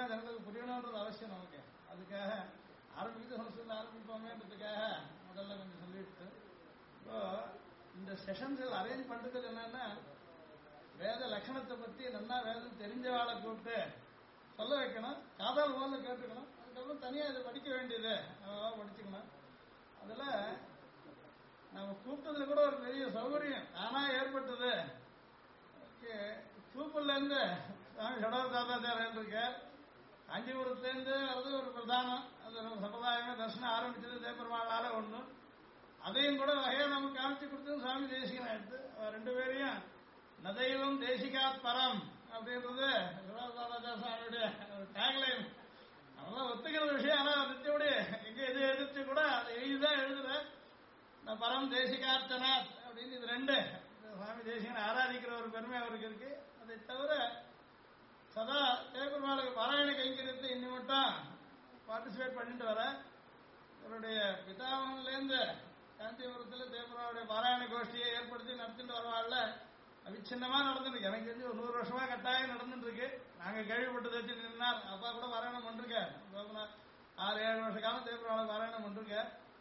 ஜனங்களுக்கு புரியணுன்றது அவசியம் நமக்கு. அதுக்காக ஆரம்பிக்கிறது சம்ஸ்கிருதம் ஆரம்பிப்போமேன்றதுக்காக முதல்ல கொஞ்சம் சொல்லிட்டு, இப்போ இந்த செஷன்ஸ் அரேஞ்ச் பண்றது என்னன்னா, வேத லட்சணத்தை பத்தி நல்லா வேதம் தெரிஞ்சவாளை கூப்பிட்டு சொல்ல வைக்கணும், காதால் முதல்ல கேட்டுக்கணும், அதுக்கப்புறம் தனியாக இதை படிக்க வேண்டியது படிச்சுக்கணும். அதுல நம்ம கூப்பிட்டதுல கூட ஒரு பெரிய சௌகரியம் ஆனா ஏற்பட்டது. தூப்பல்ல இருந்து சுவாமி சடவதாச்சாரியர் இருக்க, காஞ்சிபுரத்துலேருந்து அது ஒரு பிரதானம், அது சம்பிரதாயமே தர்சனம் ஆரம்பிச்சது தேப்பெருமாளால ஒண்ணு. அதையும் கூட வகையை நமக்கு காமிச்சு கொடுத்தது சுவாமி தேசிகன் எடுத்து. ரெண்டு பேரையும் நதைவம் தேசிகாத் பரம் அப்படின்றது சுவாமியுடைய டேக்லைன். அதெல்லாம் ஒத்துக்கிற விஷயம். ஆனா நித்தியோட எங்க எது எதிர்த்து கூட அதை எழுதிதான் எழுதுற பரம் தேசிகார்த்தனாத் அப்படின்னு இது ரெண்டு சுவாமி தேசிகனை ஆராதிக்கிற ஒரு பெருமை அவருக்கு இருக்கு. அதை தவிர சதா தேவபெருமாளுக்கு பாராயண கைங்கரியத்தை இன்னி மட்டும் பார்ட்டிசிபேட் பண்ணிட்டு வர, இவருடைய பிதாமன்லேருந்து காஞ்சிபுரத்தில் தேவபெருமாளுடைய பாராயண கோஷ்டியை ஏற்படுத்தி நடத்திட்டு வரவாழ்ல அவிச்சின்னமா நடந்துருக்கு. எனக்கு தெரிஞ்சு ஒரு 100 வருஷமா கட்டாயம் நடந்துட்டு இருக்கு. நாங்க கேள்விப்பட்டது வச்சு நின்றார். அப்பா கூட பாராயணம் பண்ணிருக்க, 6-7 வருஷ காலம் தேவபெருமாளுக்கு பாராயணம் பண்ணிருக்க.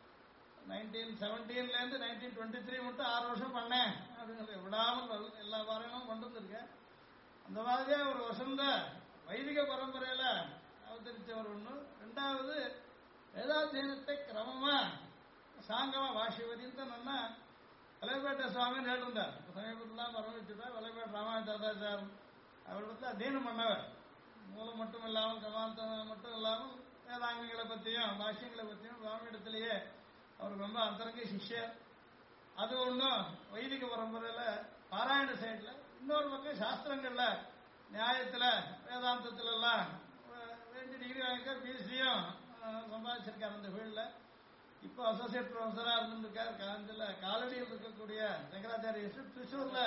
1917 1923 மட்டும் 6 வருஷம் பண்ணேன் அப்படின்னு விடாமல் எல்லா பாராயணமும் கொண்டு இருக்கேன். அந்த மாதிரியே ஒரு வசந்த வைதிக பரம்பரையில அவதரிச்சவர் ஒண்ணு. ரெண்டாவது வேதாத்தியனத்தை கிரமமா சாங்கமா வாசிவதின்னு நல்லா வலைப்பேட்டை சுவாமின்னு கேட்டிருந்தார். சமீபத்தில் பரமவிச்சுட்டார். வலைப்பேட்டை ராமாச்சாரியார் அவர் வந்து அத்தியனம் பண்ணவர். மூலம் மட்டும் இல்லாமல் கமாந்தம் மட்டும் இல்லாமல் வேதாங்கங்களை பற்றியும் பாஷ்யங்களை பற்றியும் சுவாமியிடத்திலேயே அவருக்கு ரொம்ப அந்தரங்க சிஷ்யர். அது ஒன்றும் வைதிக பரம்பரையில பாராயண சைட்ல, இன்னொரு பக்கம் சாஸ்திரங்கள்ல நியாயத்துல வேதாந்தத்துல எல்லாம் 2 டிகிரி வாங்கிக்க பிஎஸ்டியும் சம்பாதிச்சிருக்காரு அந்த ஃபீல்ட்ல. இப்போ அசோசியேட் ப்ரொஃபஸரா இருந்திருக்காரு. காலடியில் இருக்கக்கூடிய சங்கராச்சாரிய திருச்சூர்ல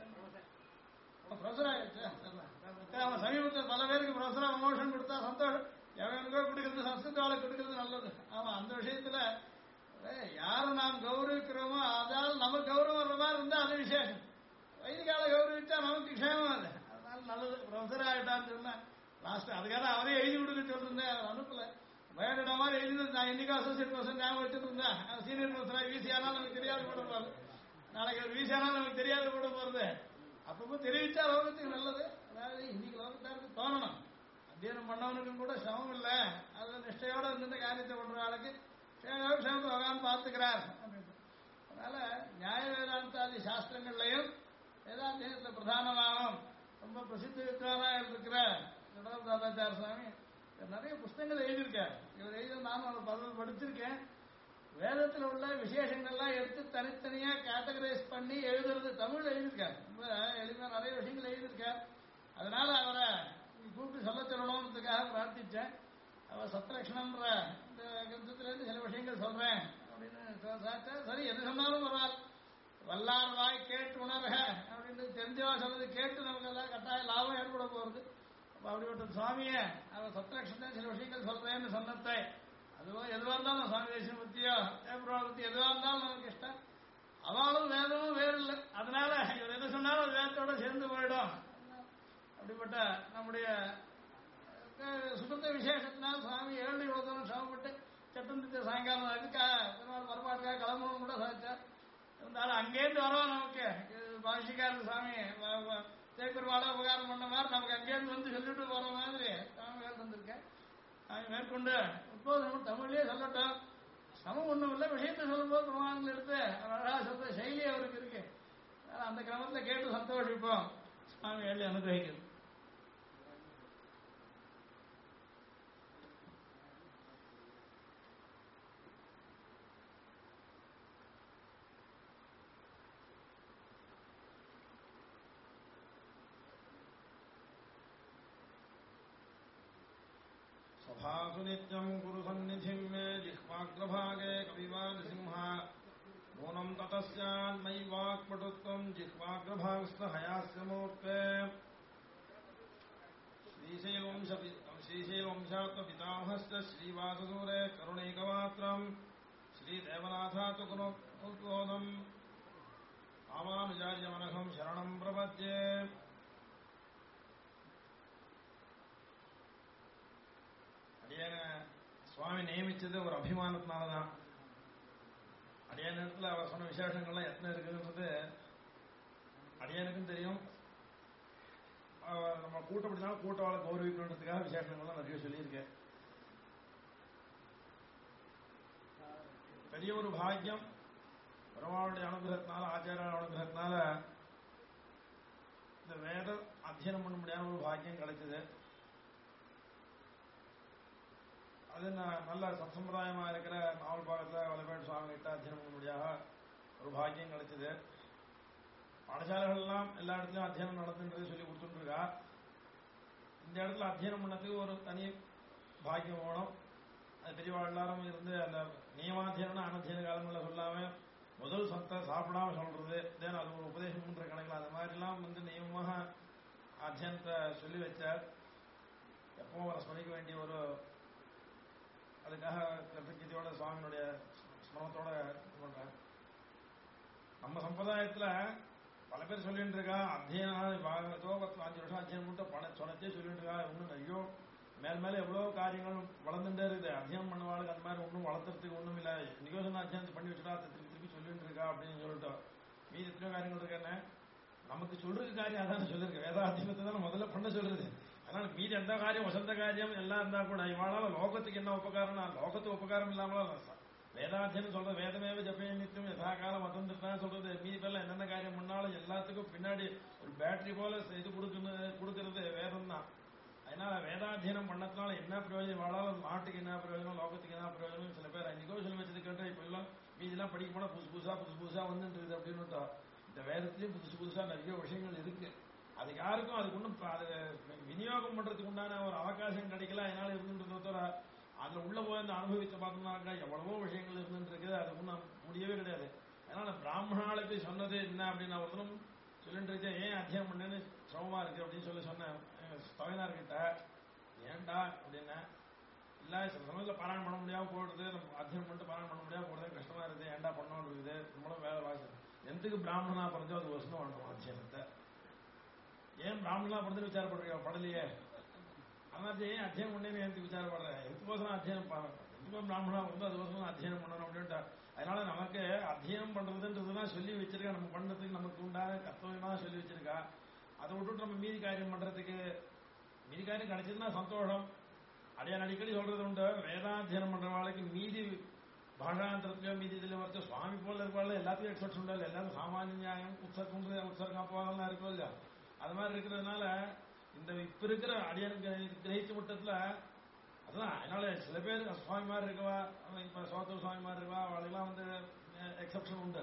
ப்ரொஃபஸர் ஆயிடுச்சு. சமீபத்தில் பல பேருக்கு ப்ரொஃபஸரா ப்ரமோஷன் கொடுத்தா சந்தோஷம். எவனுக்கோ கொடுக்கறது சம்ஸ்கிருதால கொடுக்கறது நல்லது. ஆமா, அந்த விஷயத்துல யாரை நாம் கௌரவிக்கிறோமோ அதால் நமக்கு கௌரவம் வர்ற மாதிரி இருந்தா அது விசேஷம். வைதிகால கௌரவிச்சா நமக்கு க்ஷேமம் அது. அதனால நல்லது. ப்ரொஃபஸர் ஆகிட்டான்னு சொன்னா லாஸ்ட் அதுக்காக அவரே எழுதி கொடுக்க சொல்லிருந்தேன். அவர் அனுப்பல. பயனிட மாதிரி எழுதி நான் இன்னைக்கு அசோசியேட் ப்ரொஃபஸர் ஞாபகம் வச்சுட்டு இருந்தேன். சீனியர் ப்ரொஃபஸரா வீசி ஆனாலும் நமக்கு தெரியாது கூட போறது. நாளைக்கு வீசி ஆனாலும் நமக்கு தெரியாது கூட போறது. அப்பப்போ தெரிவிச்சா லோகத்துக்கு நல்லது. அதாவது இன்னைக்கு லோகத்தாருக்கு தோணணும், அத்தியனம் பண்ணவனுக்கும் கூட சிரமம் இல்லை, அது நிஷ்டையோட இருந்த காரியத்தை பண்ற ஆளுக்கு க்ஷேமத்தை பகவான் பார்த்துக்கிறார். அதனால நியாய வேதாந்தாதி சாஸ்திரங்கள்லையும் வேதாத்தியத்தில் பிரதானமாகவும் ரொம்ப பிரசித்தி வித்வானா இருக்கிற தாதாச்சார சுவாமி நிறைய புஸ்தகங்கள் எழுதியிருக்கார். இவர் எழுதி நானும் ஒரு 10 படிச்சிருக்கேன். வேதத்தில் உள்ள விசேஷங்கள்லாம் எடுத்து தனித்தனியா கேட்டகரைஸ் பண்ணி எழுதுறது தமிழ்ல எழுதியிருக்கார். ரொம்ப எளிமையா நிறைய விஷயங்கள் எழுதியிருக்கார். அதனால அவரை கூப்பிட்டு சொல்ல சொல்லணும்ன்றதுக்காக பிரார்த்திச்சேன். அவர் சத்லட்சணம்ன்ற இந்த கிரந்தத்திலேருந்து சில விஷயங்கள் சொல்றேன் அப்படின்னு சரி, எது சொன்னாலும் பரவாயில்ல, வல்லார் வாய் கேட்டு உணர்க அப்படின்னு தெரிஞ்சவா சொல்றது கேட்டு நமக்கு எல்லாம் கட்டாய லாபம் ஏற்பட போறது. அப்ப அப்படிப்பட்ட சுவாமிய அவர் சத்லட்சணத்தை சில விஷயங்கள் சொல்றேன்னு சொன்னதை, அதுவோ எதுவாக இருந்தாலும் சுவாமி தேசியம் பத்தியோ தேவபெருமாள் பத்தி எதுவாக இருந்தாலும் நமக்கு இஷ்டம். அவளும் வேதமும் வேறு இல்லை. அதனால இவர் எது சொன்னாலும் அது வேதத்தோட சேர்ந்து போயிடும். அப்படிப்பட்ட நம்முடைய சுகந்த விசேஷத்தினால் சுவாமி 7 யோகம் சிரமப்பட்டு சட்டந்தித்த சாயங்காலம் அதுக்காக பெருமாள் பரமாட்டுக்காக கிளம்பணும் கூட சாதிச்சார். இருந்தாலும் அங்கேருந்து வரோம். நமக்கு பாஷிக்காரர் சுவாமி தேப்பெருமாளா உபகாரம் பண்ண மாதிரி நமக்கு அங்கேருந்து வந்து சொல்லிட்டு போற மாதிரி சுவாமி வேறு தந்திருக்கேன். மேற்கொண்டு உத்போதனம் தமிழ்லேயே சொல்லட்டும், சமம் ஒன்றும் இல்லை. விஷயத்தை சொல்லும்போது பிரமாணங்கள் எடுத்து அழகா சொல்ற சைலி அவருக்கு இருக்கு. அந்த கிரமத்தில் கேட்டு சந்தோஷிப்போம். சுவாமி எழுதி அனுகிரகிக்கிறது. सभासु नित्यं गुरु सन्निधिं मे जिह्वाग्रभागे कविवादिसिंह नूनं ततस्यान्मयि वाक्पटुत्वं जिह्वाग्रभागस्थ हयास्य मूर्ते श्रीशैलवंशात्मपितामहस्य श्रीवाससूरे करुणैकमात्रं श्रीदेवनाथातुकुनोद्बोधम् रामानुजार्यमनघं शरणं प्रपद्ये. சுவாமி நியமிச்சது ஒரு அபிமானத்தினாலதான். அடிய நேரத்தில் அவர் சொன்ன விசேஷங்கள்லாம் எத்தனை இருக்குன்றது அடியனுக்கும் தெரியும். நம்ம கூட்டப்படினாலும் கூட்டவாளை கௌரவிக்கணுன்றதுக்காக விசேஷங்கள்லாம் நிறைய சொல்லியிருக்கேன். பெரிய ஒரு பாக்கியம் பெருமாளுடைய அனுகிரகத்தினால, ஆச்சாரிய அனுகிரகத்தினால இந்த வேத அத்தியனம் பண்ண முடியாத ஒரு பாக்கியம் கிடைச்சது. அது நல்ல சத்சம்பிரதாயமா இருக்கிற நாவல் பாகத்தில் வலபேட் சுவாமி கிட்ட அத்தியனம் பண்ண முடியாத ஒரு பாக்கியம் கிடைச்சது. பாடசாலைகள் எல்லாம் எல்லா இடத்துலயும் அத்தியனம் நடந்துன்றது சொல்லி கொடுத்துட்டு இருக்கா. இந்த இடத்துல அத்தியனம் பண்ணதுக்கு ஒரு தனி பாக்கியம் வேணும். அது பெரியவா எல்லாரும் இருந்து அந்த நியமாத்தியனம் அனத்தியன காலங்களில் சொல்லாம முதல் சத்தை சாப்பிடாம சொல்றது, தென் அது ஒரு உபதேசம் பண்ற கணக்கில் அது மாதிரிலாம் நியமமாக அத்தியனத்தை சொல்லி வச்சார். எப்பவும் அவரை ஸ்மரிக்க வேண்டிய ஒரு அதுக்காக கிருத்தகீதையோட சுவாமியினுடைய ஸ்மரணத்தோட பண்றேன். நம்ம சம்பிரதாயத்துல பல பேர் சொல்லிட்டு இருக்கா அத்தியனம் 5 வருஷம் அத்தியனம் மட்டும் சொன்னதே சொல்லிட்டு இருக்கா. இன்னும் ஐயோ மேல் மேல எவ்வளவு காரியங்கள் வளர்ந்துட்டே இருக்குது. அத்தியனம் பண்ணுவாளுக்கு அந்த மாதிரி ஒன்றும் வளர்த்துறதுக்கு ஒன்றும் இல்லை. இன்னைக்கோ சொன்ன அத்தியனத்தை பண்ணி வச்சுட்டா திருப்பி திருப்பி சொல்லிட்டு இருக்கா அப்படின்னு சொல்லிட்டோம். மீதி எத்தனையோ காரியங்கள் இருக்கேன்னு நமக்கு சொல்றதுக்கு காரியம் அதான் சொல்லிருக்கு. வேதாத்தியனத்தை தான் முதல்ல பண்ண சொல்றது. அதனால மீதி எந்த காரியம் வசந்த காரியம் எல்லாம் இருந்தா கூட இவாளால லோகத்துக்கு என்ன உபகாரம்னா லோகத்துக்கு உபகாரம் இல்லாமலாம் வேதாத்தியனம் சொல்றது வேதமேவ ஜபே நித்தியம் யதா காலம் வசந்துட்டான்னு சொல்றது. மீதி பேர்ல என்னென்ன காரியம் பண்ணாலும் எல்லாத்துக்கும் பின்னாடி ஒரு பேட்டரி போல இது கொடுக்கறது வேதம் தான். அதனால வேதாத்தியனம் பண்ணதுனால என்ன பிரயோஜனம், வாழால நாட்டுக்கு என்ன பிரயோஜனம், லோகத்துக்கு என்ன பிரயோஜனம். சில பேர் 5 கோஷம் வச்சது கேட்டா இப்ப எல்லாம் மீதெல்லாம் படிக்க போனா புதுசு புதுசா வந்துட்டு இருக்குது அப்படின்னு. இந்த வேதத்திலயும் புதுசா நிறைய விஷயங்கள் இருக்கு. அது யாருக்கும் அதுக்கு ஒன்றும் அது விநியோகம் பண்றதுக்கு உண்டான ஒரு அவகாசம் கிடைக்கல. அதனால இருந்துன்றத அதுல உள்ள போய் அந்த அனுபவித்த பார்த்தோம்னாக்கா எவ்வளவோ விஷயங்கள் இருந்துட்டு இருக்குது. அது ஒன்றும் முடியவே கிடையாது. அதனால பிராமணாளுக்கு சொன்னது என்ன அப்படின்னு ஒருத்தரும் சொல்லிட்டு இருக்கேன். ஏன் அத்தியானம் பண்ணேன்னு சிரமமா இருக்கு அப்படின்னு சொன்னேன் தவைனார்கிட்ட. ஏன்டா அப்படின்னா இல்ல சில சமயத்தில் பாராயணம் பண்ண முடியாம போடுறது, நம்ம அத்தியானம் பண்ணிட்டு பாராயணம் பண்ண முடியாம போடுறது கஷ்டமா இருக்குது. ஏன்டா பண்ணோன்னு இருக்குது. நம்மளும் வேலை வாசி எந்தக்கு பிராமணனா பிறந்தோ அது வருஷம் பண்ணணும் அத்தியானத்தை. ஏன் பிராமணனா பிறந்து விசாரப்படுறியோ படலையே. அதனால ஏன் அத்தியானம் பண்ணேன்னு எனக்கு விசாரப்படுறேன். எதுக்கோசரம் அத்தியானம் எதுக்கும் பிராமணா வந்து அதுக்கோசரம் அத்தியானம் பண்ணணும் அப்படின்ட்டு. அதனால நமக்கு அத்தியானம் பண்றதுன்றதுதான் சொல்லி வச்சிருக்கா. நம்ம பண்ணதுக்கு நமக்கு உண்டான கர்த்தவியமா சொல்லி வச்சிருக்கா. அதை விட்டுட்டு நம்ம மீதி காரியம் பண்றதுக்கு மீதி காரியம் கிடைச்சதுன்னா சந்தோஷம். அடையான் அடிக்கடி சொல்றது உண்டு. வேதாத்தியனம் பண்றவாளுக்கு மீதி பாஷாந்திரத்திலயோ மீதி இதுல வரைச்ச சுவாமி போல இருப்பாள் எல்லாத்தையும் எக்ஸ்பெக்ட் உண்டு. எல்லாரும் சாமானிய நியாயம் உற்சர்கம் அப்போலாம் இருக்கும் இல்லையா. அது மாதிரி இருக்கிறதுனால இந்த இப்ப இருக்கிற அடியானுக்கு கிரகிச்ச மட்டத்துல அதுதான். அதனால சில பேர் சுவாமி மாதிரி இருக்கவா, இப்ப சோத்தூர் சுவாமி மாதிரி இருக்கவா, அவளுக்கெல்லாம் வந்து எக்ஸப்ஷன் உண்டு.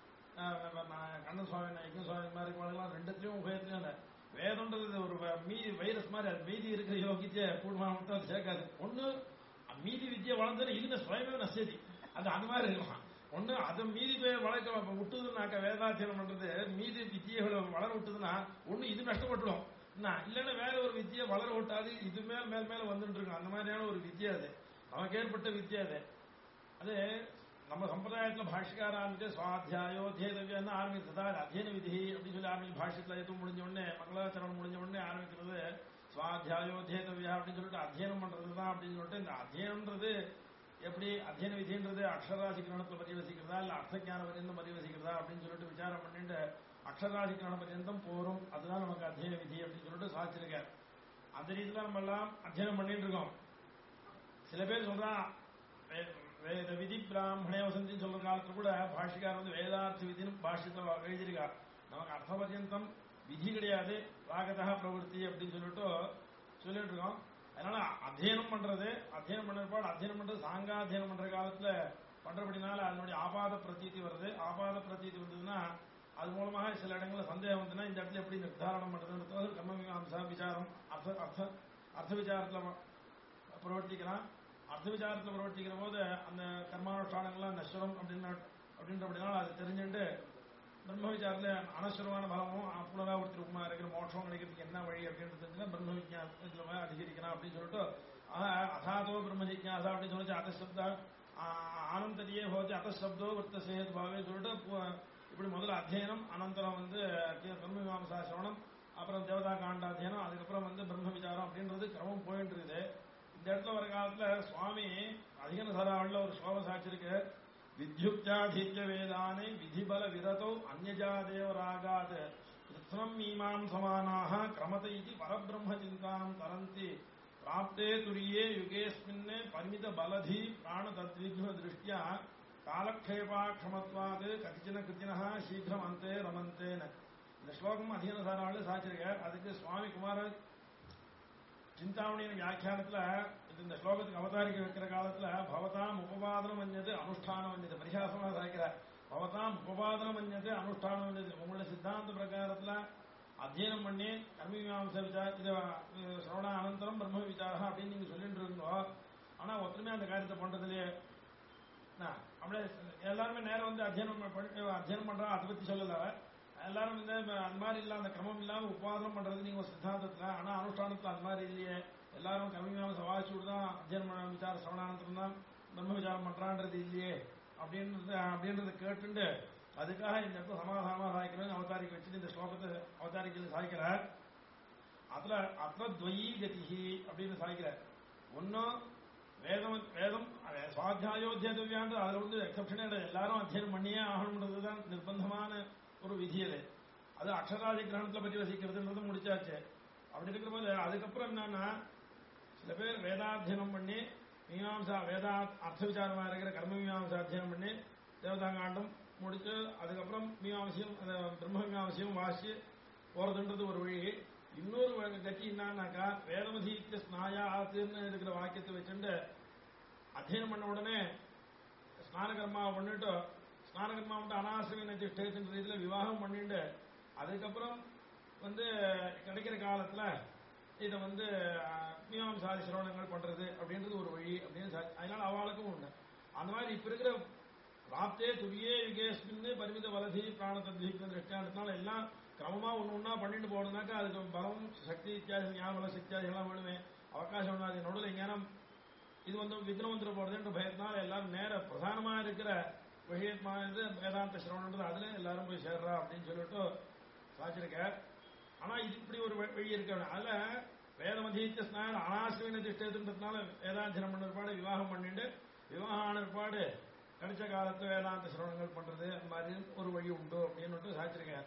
கண்ணன் சுவாமி யஜ்ஞ சுவாமி மாதிரி இருக்கவாளுக்கெல்லாம் ரெண்டுத்திலையும் உபயத்திலையும் இல்லை. வேதம்ன்றது ஒரு மீதி வைரஸ் மாதிரி. அது மீதி இருக்கிற யோகிச்சே கூடுமான மட்டும் அது சேர்க்காது. ஒண்ணு மீதி வித்தியை வளர்ந்தது இதுன்னு சுயமே நசதி அது மாதிரி இருக்கலாம். ஒண்ணு அதை மீதி போய் வளர்க்க விட்டுதுன்னாக்க வேதாத்தியனம் பண்றது மீதி வித்தியைகளை வளர விட்டுதுன்னா ஒண்ணு இது நஷ்டப்பட்டுடும். இல்லைன்னா வேற ஒரு வித்தியை வளர விட்டாது இது மேல வந்துட்டு இருக்கும். அந்த மாதிரியான ஒரு வித்தியை அது நமக்கு ஏற்பட்ட வித்தியை அது. அது நம்ம சம்பிரதாயத்துல பாஷ்யக்கார ஆரம்பிச்சு சுவாத்தியாயோத்தியதவியன்னு ஆரம்பிச்சதா அத்தியன விதி அப்படின்னு சொல்லி ஆரம்பிச்சு. பாஷ்யத்துல எதுவும் முடிஞ்ச உடனே மங்களாச்சரணம் முடிஞ்ச உடனே ஆரம்பிக்கிறது சுவாத்தியாயோத்தியதவியா அப்படின்னு சொல்லிட்டு அத்தியனம் பண்றதுதான் அப்படின்னு சொல்லிட்டு. இந்த அத்தியனம்ன்றது எப்படி அத்தியன விதின்றது அக்ஷராசி கிரணத்துல பரிவசிக்கிறதா இல்ல அர்த்தஞான பரியந்தம் பரிவசிக்கிறதா அப்படின்னு சொல்லிட்டு விசாரம் பண்ணிட்டு அக்ஷராசி கிரண பரியந்தம் போரும் அதுதான் நமக்கு அத்தியன விதி அப்படின்னு சொல்லிட்டு சாதிச்சிருக்க. அந்த ரீதியில நம்ம எல்லாம் அத்தியனம் பண்ணிட்டு இருக்கோம். சில பேர் சொல்றா வேத விதி பிராமணே வசந்தின்னு சொல்ற காலத்துல கூட பாஷிக்கார் வந்து வேதார்த்த விதினு பாஷ்யத்தை எழுதியிருக்கா. நமக்கு அர்த்த பர்யந்தம் விதி கிடையாது, ராகதா பிரவருத்தி அப்படின்னு சொல்லிட்டு இருக்கோம். அதனால அத்தியனம் பண்றது அத்தியனம் பண்ண அத்தியனம் பண்றது சாங்காத்தியனம் பண்ற காலத்துல பண்றபடினால அதனுடைய ஆபாத பிரதீதி வருது. ஆபாத பிரதீதி வந்ததுன்னா அது மூலமாக சில இடங்கள்ல சந்தேகம் வந்துன்னா இந்த இடத்துல எப்படி நிர்தாரணம் பண்றதுன்றது கர்மமீமாம்சா விசாரம் அர்த்த விசாரத்துல பிரவர்த்திக்கிறான். அர்த்த விசாரத்தில் பிரவர்த்திக்கிற போது அந்த கர்மானுஷ்டானங்கள்லாம் நஸ்வரம் அப்படின்றபடினால அது தெரிஞ்சுட்டு பிரம்ம விசாரத்துல அனஸ்வரமான பலமும் புனராவர்த்தி ரூபமா இருக்கிற மோட்சம் கிடைக்கிறதுக்கு என்ன வழி அப்படின்னு தெரிஞ்சுன்னா பிரம்ம விஜானத்துல அதிகரிக்கணும் அப்படின்னு சொல்லிட்டு அதாதோ பிரம்ம ஜிக்ஞாசா அப்படின்னு சொல்லிச்சு. அத்தசப்த ஆனந்தரியே போச்சு அத்தசப்தோ வர்த்த சேத் பாவே சொல்லிட்டு இப்படி முதல்ல அத்தியனம் அனந்தரம் வந்து பிரம்ம மீமாம்சா சிரவணம் அப்புறம் தேவதா காண்டாத்தியனம் அதுக்கப்புறம் வந்து பிரம்ம விசாரம் அப்படின்றது கிரமம் போயிட்டு இருக்குது. இந்த இடத்துல வர காலத்துல சுவாமி அதிகன சராவில் ஒரு ஸ்லோகம் சாட்சிருக்கு. வித்யுக்தாதீத்ய வேதானே விதிபல விரதோ அந்யஜா தேவராகாத் கிருத்னம் மீமாம் சமானாக கிரமத இது பரபிரம்ம சிந்தாம் தரந்தி பிராப்தே துரியே யுகேஸ்மின் பரிமித பலதி பிராண தத்விக்ன திருஷ்டியா காலக்ஷேபாட்சமத்வாது கதிச்சின கிருத்தினா சீக்கிரம் அந்தே ரமந்தேன். இந்த ஸ்லோகம் அதிகன சாராவில் சாட்சிருக்கார். அதுக்கு சுவாமி குமார சிந்தாமணியின் வியாக்கியானத்துல இந்த ஸ்லோகத்துக்கு அவதாரிக்க வைக்கிற காலத்துல பவதாம் உபபாதனம் வந்தது அனுஷ்டானம் வந்தது பரிகாசமா சாய்க்கிறார். பவதாம் உபபாதனம் வந்தது அனுஷ்டானம் வந்தது. உங்களுடைய சித்தாந்த பிரகாரத்துல அத்தியனம் பண்ணி கர்மீமாம்ச சிரவண அனந்தரம் பிரம்ம விசாரம் அப்படின்னு நீங்க சொல்லிட்டு இருந்தோம். ஆனா ஒருத்தருமே அந்த காரியத்தை பண்றதுலயே அப்படியே எல்லாருமே நேரம் வந்து அத்தியனம் பண்றா அதை பத்தி சொல்லல. எல்லாரும் வந்து அந்த மாதிரி இல்ல, அந்த கிரமம் இல்லாம உபாதனம் பண்றது நீங்க சித்தாந்தத்துல. ஆனா அனுஷ்டானத்துல அது மாதிரி இல்லையே. எல்லாரும் கர்மீமாம்ச வாசிச்சுட்டு தான் அத்தியனம் விசார சிரவணானந்தரம் தான் பிரம்ம விசாரம் பண்றான்றது இல்லையே அப்படின்றத கேட்டுண்டு அதுக்காக இந்த இடத்துல சமாதானமா சாய்க்கிறேன் அவதாரிக்க வச்சுட்டு இந்த ஸ்லோகத்தை அவதாரிக்க சாய்க்கிறார். அதுல அத்வயி கதிஹி அப்படின்னு சாய்க்கிறார். ஒன்னும் வேதம் சுவாத்தியாயோத்தியவியாண்டு அதுல வந்து எக்ஸப்ஷனே எல்லாரும் அத்தியனம் பண்ணியே ஆகணும்ன்றதுதான் நிர்பந்தமான ஒரு விதி. அது அக்ஷராதி கிரகணத்துல பற்றி வசிக்கிறதுன்றது முடிச்சாச்சு. அப்படி இருக்கிற போது அதுக்கப்புறம் என்னன்னா சில பேர் வேதாத்தியனம் பண்ணி மீமாம்சா வேதா அர்த்த விசாரமா இருக்கிற கர்ம மீமாம்சா அத்தியனம் பண்ணி தேவதாங்காண்டம் முடிச்சு அதுக்கப்புறம் மீமாம்சையும் பிரம்ம மீமாம்சையும் வாசி போறதுன்றது ஒரு வழி. இன்னொரு கட்சி என்னன்னாக்கா வேதமதீத்திய ஸ்நாயா ஆத்துன்னு இருக்கிற வாக்கியத்தை வச்சுட்டு அத்தியனம் பண்ண உடனே ஸ்நான கர்மாவை பண்ணிட்டு ஸ்நான கர்மா வந்து அனாசிரம நிஷ்டேன்ற ரீதியில விவாகம் பண்ணிட்டு அதுக்கப்புறம் வந்து கிடைக்கிற காலத்துல இதை வந்து மீமாம்சாதி சிரவணங்கள் பண்றது அப்படின்றது ஒரு வழி அப்படின்னு. அதனால அவளுக்கும் உண்டு. அந்த மாதிரி இப்ப இருக்கிற பிராப்தே துரியே யுகேஸ்மின்னு பரிமித பலதி பிராண தத்விக்ன திருஷ்டியானதுனால எல்லாம் கிரமமா ஒண்ணு பண்ணிட்டு போனதுனாக்கா அதுக்கு பலம் சக்தி இத்தியாதி ஞாபக சக்தியாதி எல்லாம் வேணுமே. அவகாசம் அது நடுவில் ஞானம் இது வந்து விக்னம் வந்துட போறதுன்ற பயத்தினால எல்லாரும் நேர பிரதானமா இருக்கிற விஷயமானது வேதாந்த சிரவணன்றது அதுல எல்லாரும் போய் சேர்றா அப்படின்னு சொல்லிட்டு சாச்சிருக்க. ஆனா இது இப்படி ஒரு வழி இருக்க. அதுல வேதமதீத்திய ஸ்நாயர் அனாசிரம திஷ்டத்துன்றதுனால வேதாந்தனம் பண்ண ஏற்பாடு விவாகம் பண்ணிட்டு விவாகம் ஆன ஏற்பாடு கிடைச்ச காலத்துல வேதாந்த சிரவணங்கள் பண்றது அந்த மாதிரி ஒரு வழி உண்டு அப்படின்னு சாச்சிருக்க.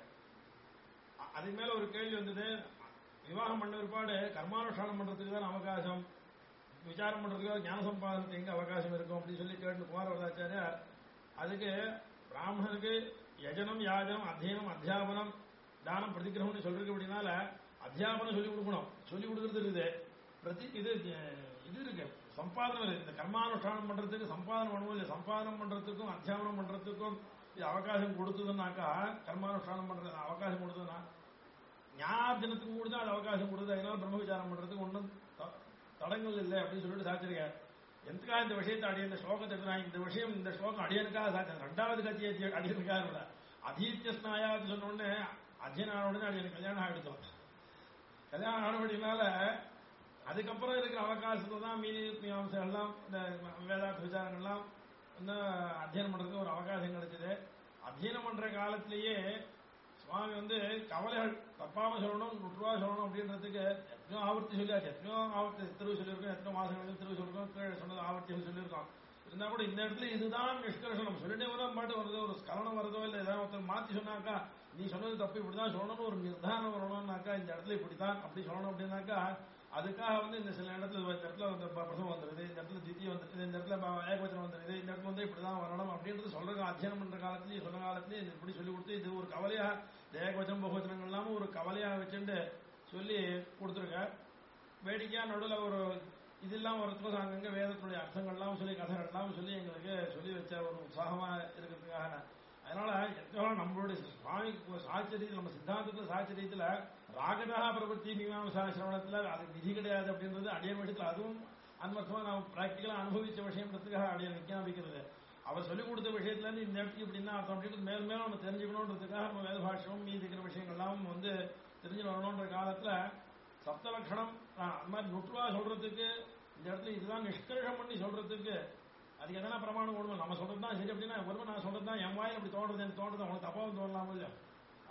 அது மேல ஒரு கேள்வி வந்தது. விவாகம் பண்ண ஏற்பாடு கர்மானுஷ்டானம் பண்றதுக்கு தான் அவகாசம், விசாரம் பண்றதுக்கு ஞான சம்பாதனத்துக்கு எங்க அவகாசம் இருக்கும் அப்படின்னு சொல்லி கேட்டு குமாரவதாச்சாரியார் அதுக்கு பிராமணனுக்கு யஜனம் யாஜனம் அத்தியனம் அத்தியாபனம் தானம் பிரதிகிரகம்னு சொல்றதுக்கு அப்படின்னால அத்தியாபனம் சொல்லிக் கொடுக்கணும். சொல்லிக் கொடுக்கறது இருக்குது இது இருக்கு சம்பாதனம் இருக்கு. இந்த கர்மானுஷ்டானம் பண்றதுக்கு சம்பாதனம் பண்ணுவோம் இல்லை. சம்பாதனம் பண்றதுக்கும் அத்தியாபனம் பண்றதுக்கும் இது அவகாசம் கொடுத்ததுன்னாக்கா கர்மானுஷ்டானம் பண்றது அவகாசம் கொடுத்ததுன்னா ஞானார்ஜனத்துக்கு கூட தான் அது அவகாசம் கொடுத்தது. அதனால பிரம்ம விசாரம் பண்றதுக்கு ஒன்றும் தடங்கள் இல்லை அப்படின்னு சொல்லிட்டு சாச்சிருக்காரு. எதுக்காக இந்த விஷயத்தை அடிய இந்த ஸ்லோகத்தை இந்த விஷயம் இந்த ஸ்லோகம் அடியனுக்காக சாச்சது. ரெண்டாவது கட்சியை அடியனுக்காக இல்லை. அதீத்திய ஸ்நாயாவது சொன்ன உடனே அத்தியன ஆன உடனே அடியனுக்கு கல்யாணம் ஆகிடுச்சோம். கல்யாணம் ஆனபடினால அதுக்கப்புறம் இருக்கிற அவகாசத்துல தான் மீதி மீமாம்சைகள்லாம் இந்த வேதாந்த விசாரங்கள்லாம் வந்து அத்தியனம் பண்றதுக்கு ஒரு அவகாசம் கிடைச்சது. அத்தியனம் பண்ற காலத்திலேயே சுவாமி வந்து கவலைகள் தப்பாம சொல்லணும் நுற்றுவா சொல்லணும் அப்படின்றதுக்கு எத்தனையோ ஆவர்த்தி சொல்லியாச்சு. எத்தனையோ ஆவர்த்தி திருவு சொல்லியிருக்கோம், எத்தனையோ மாசங்களுக்கு திருவு சொல்லியிருக்கோம், கீழே சொன்னது ஆவர்த்திகள் சொல்லியிருக்கோம். இருந்தா கூட இந்த இடத்துல இதுதான் நிஷ்கர்ஷனம் சொல்லிட்டே வரும் பாட்டு வருதோ ஒரு ஸ்கலனம் வருதோ இல்லை ஏதாவது ஒருத்தர் மாத்தி சொன்னாக்கா நீ சொன்னது தப்பு இப்படிதான் சொல்லணும்னு ஒரு நிர்தாரணம் வரணும்னாக்கா இந்த இடத்துல இப்படித்தான் அப்படி சொல்லணும் அப்படின்னாக்கா அதுக்காக வந்து இந்த சில இடத்துல வந்து பிரசவம் வந்துருது, இந்த இடத்துல தித்தி வந்துருது, இந்த இடத்துல ஏகவச்சனம் வந்துருது, இந்த இடத்துல வந்து இப்படிதான் வரணும் அப்படின்றது சொல்றது அத்தியனம் பண்ற காலத்திலயும் சொன்ன காலத்திலயும் இப்படி சொல்லி கொடுத்து இது ஒரு கவலையா ஏகவச்சனம் பகுவச்சனங்கள் இல்லாம ஒரு கவலையா வச்சுட்டு சொல்லி கொடுத்துருக்க. வேடிக்கையா நடுவில் ஒரு இது இல்லாம வரத்துக்கு அங்கங்க வேதத்தினுடைய அர்த்தங்கள்லாம் சொல்லி கதைகள்லாம் சொல்லி எங்களுக்கு சொல்லி வச்ச ஒரு உற்சாகமா இருக்கிறதுக்காக. அதனால எத்தனை நம்மளுடைய சுவாமி சாச்சரியத்தில் நம்ம சித்தாந்தத்துல சாச்சரியத்துல ராகதா பிரபத்தி மீமாம்சா சிரவணத்துல அது விதி கிடையாது அப்படின்றது அடியன் விஷயத்துல அதுவும் அன்மர்த்தமா நாம் பிராக்டிகலா அனுபவிச்ச விஷயம்ன்றதுக்காக அடியன் விஞ்ஞாபிக்கிறது. அவர் சொல்லிக் கொடுத்த விஷயத்துல இருந்து இந்த இடத்துக்கு இப்படின்னா அர்த்தம் அப்படின்றது மேலும் மேலும் நம்ம தெரிஞ்சுக்கணுன்றதுக்காக நம்ம வேத பாஷ்யம் மீதி இருக்கிற விஷயங்கள்லாம் வந்து தெரிஞ்சு வரணுன்ற காலத்துல சப்தலட்சணம் அந்த மாதிரி நுற்றுவா சொல்றதுக்கு இந்த இடத்துல இதுதான் நிஷ்கர்ஷம் பண்ணி சொல்றதுக்கு அதுக்கு எதனா பிரமாணம் கொடுக்கணும். நம்ம சொல்றதுதான் சரி அப்படின்னா ஒருவன் நான் சொல்றதுதான் என் வாயில் அப்படி தோன்றது எனக்கு தோன்றது அவனுக்கு தப்பாவும் தோணலாம் இல்லையா.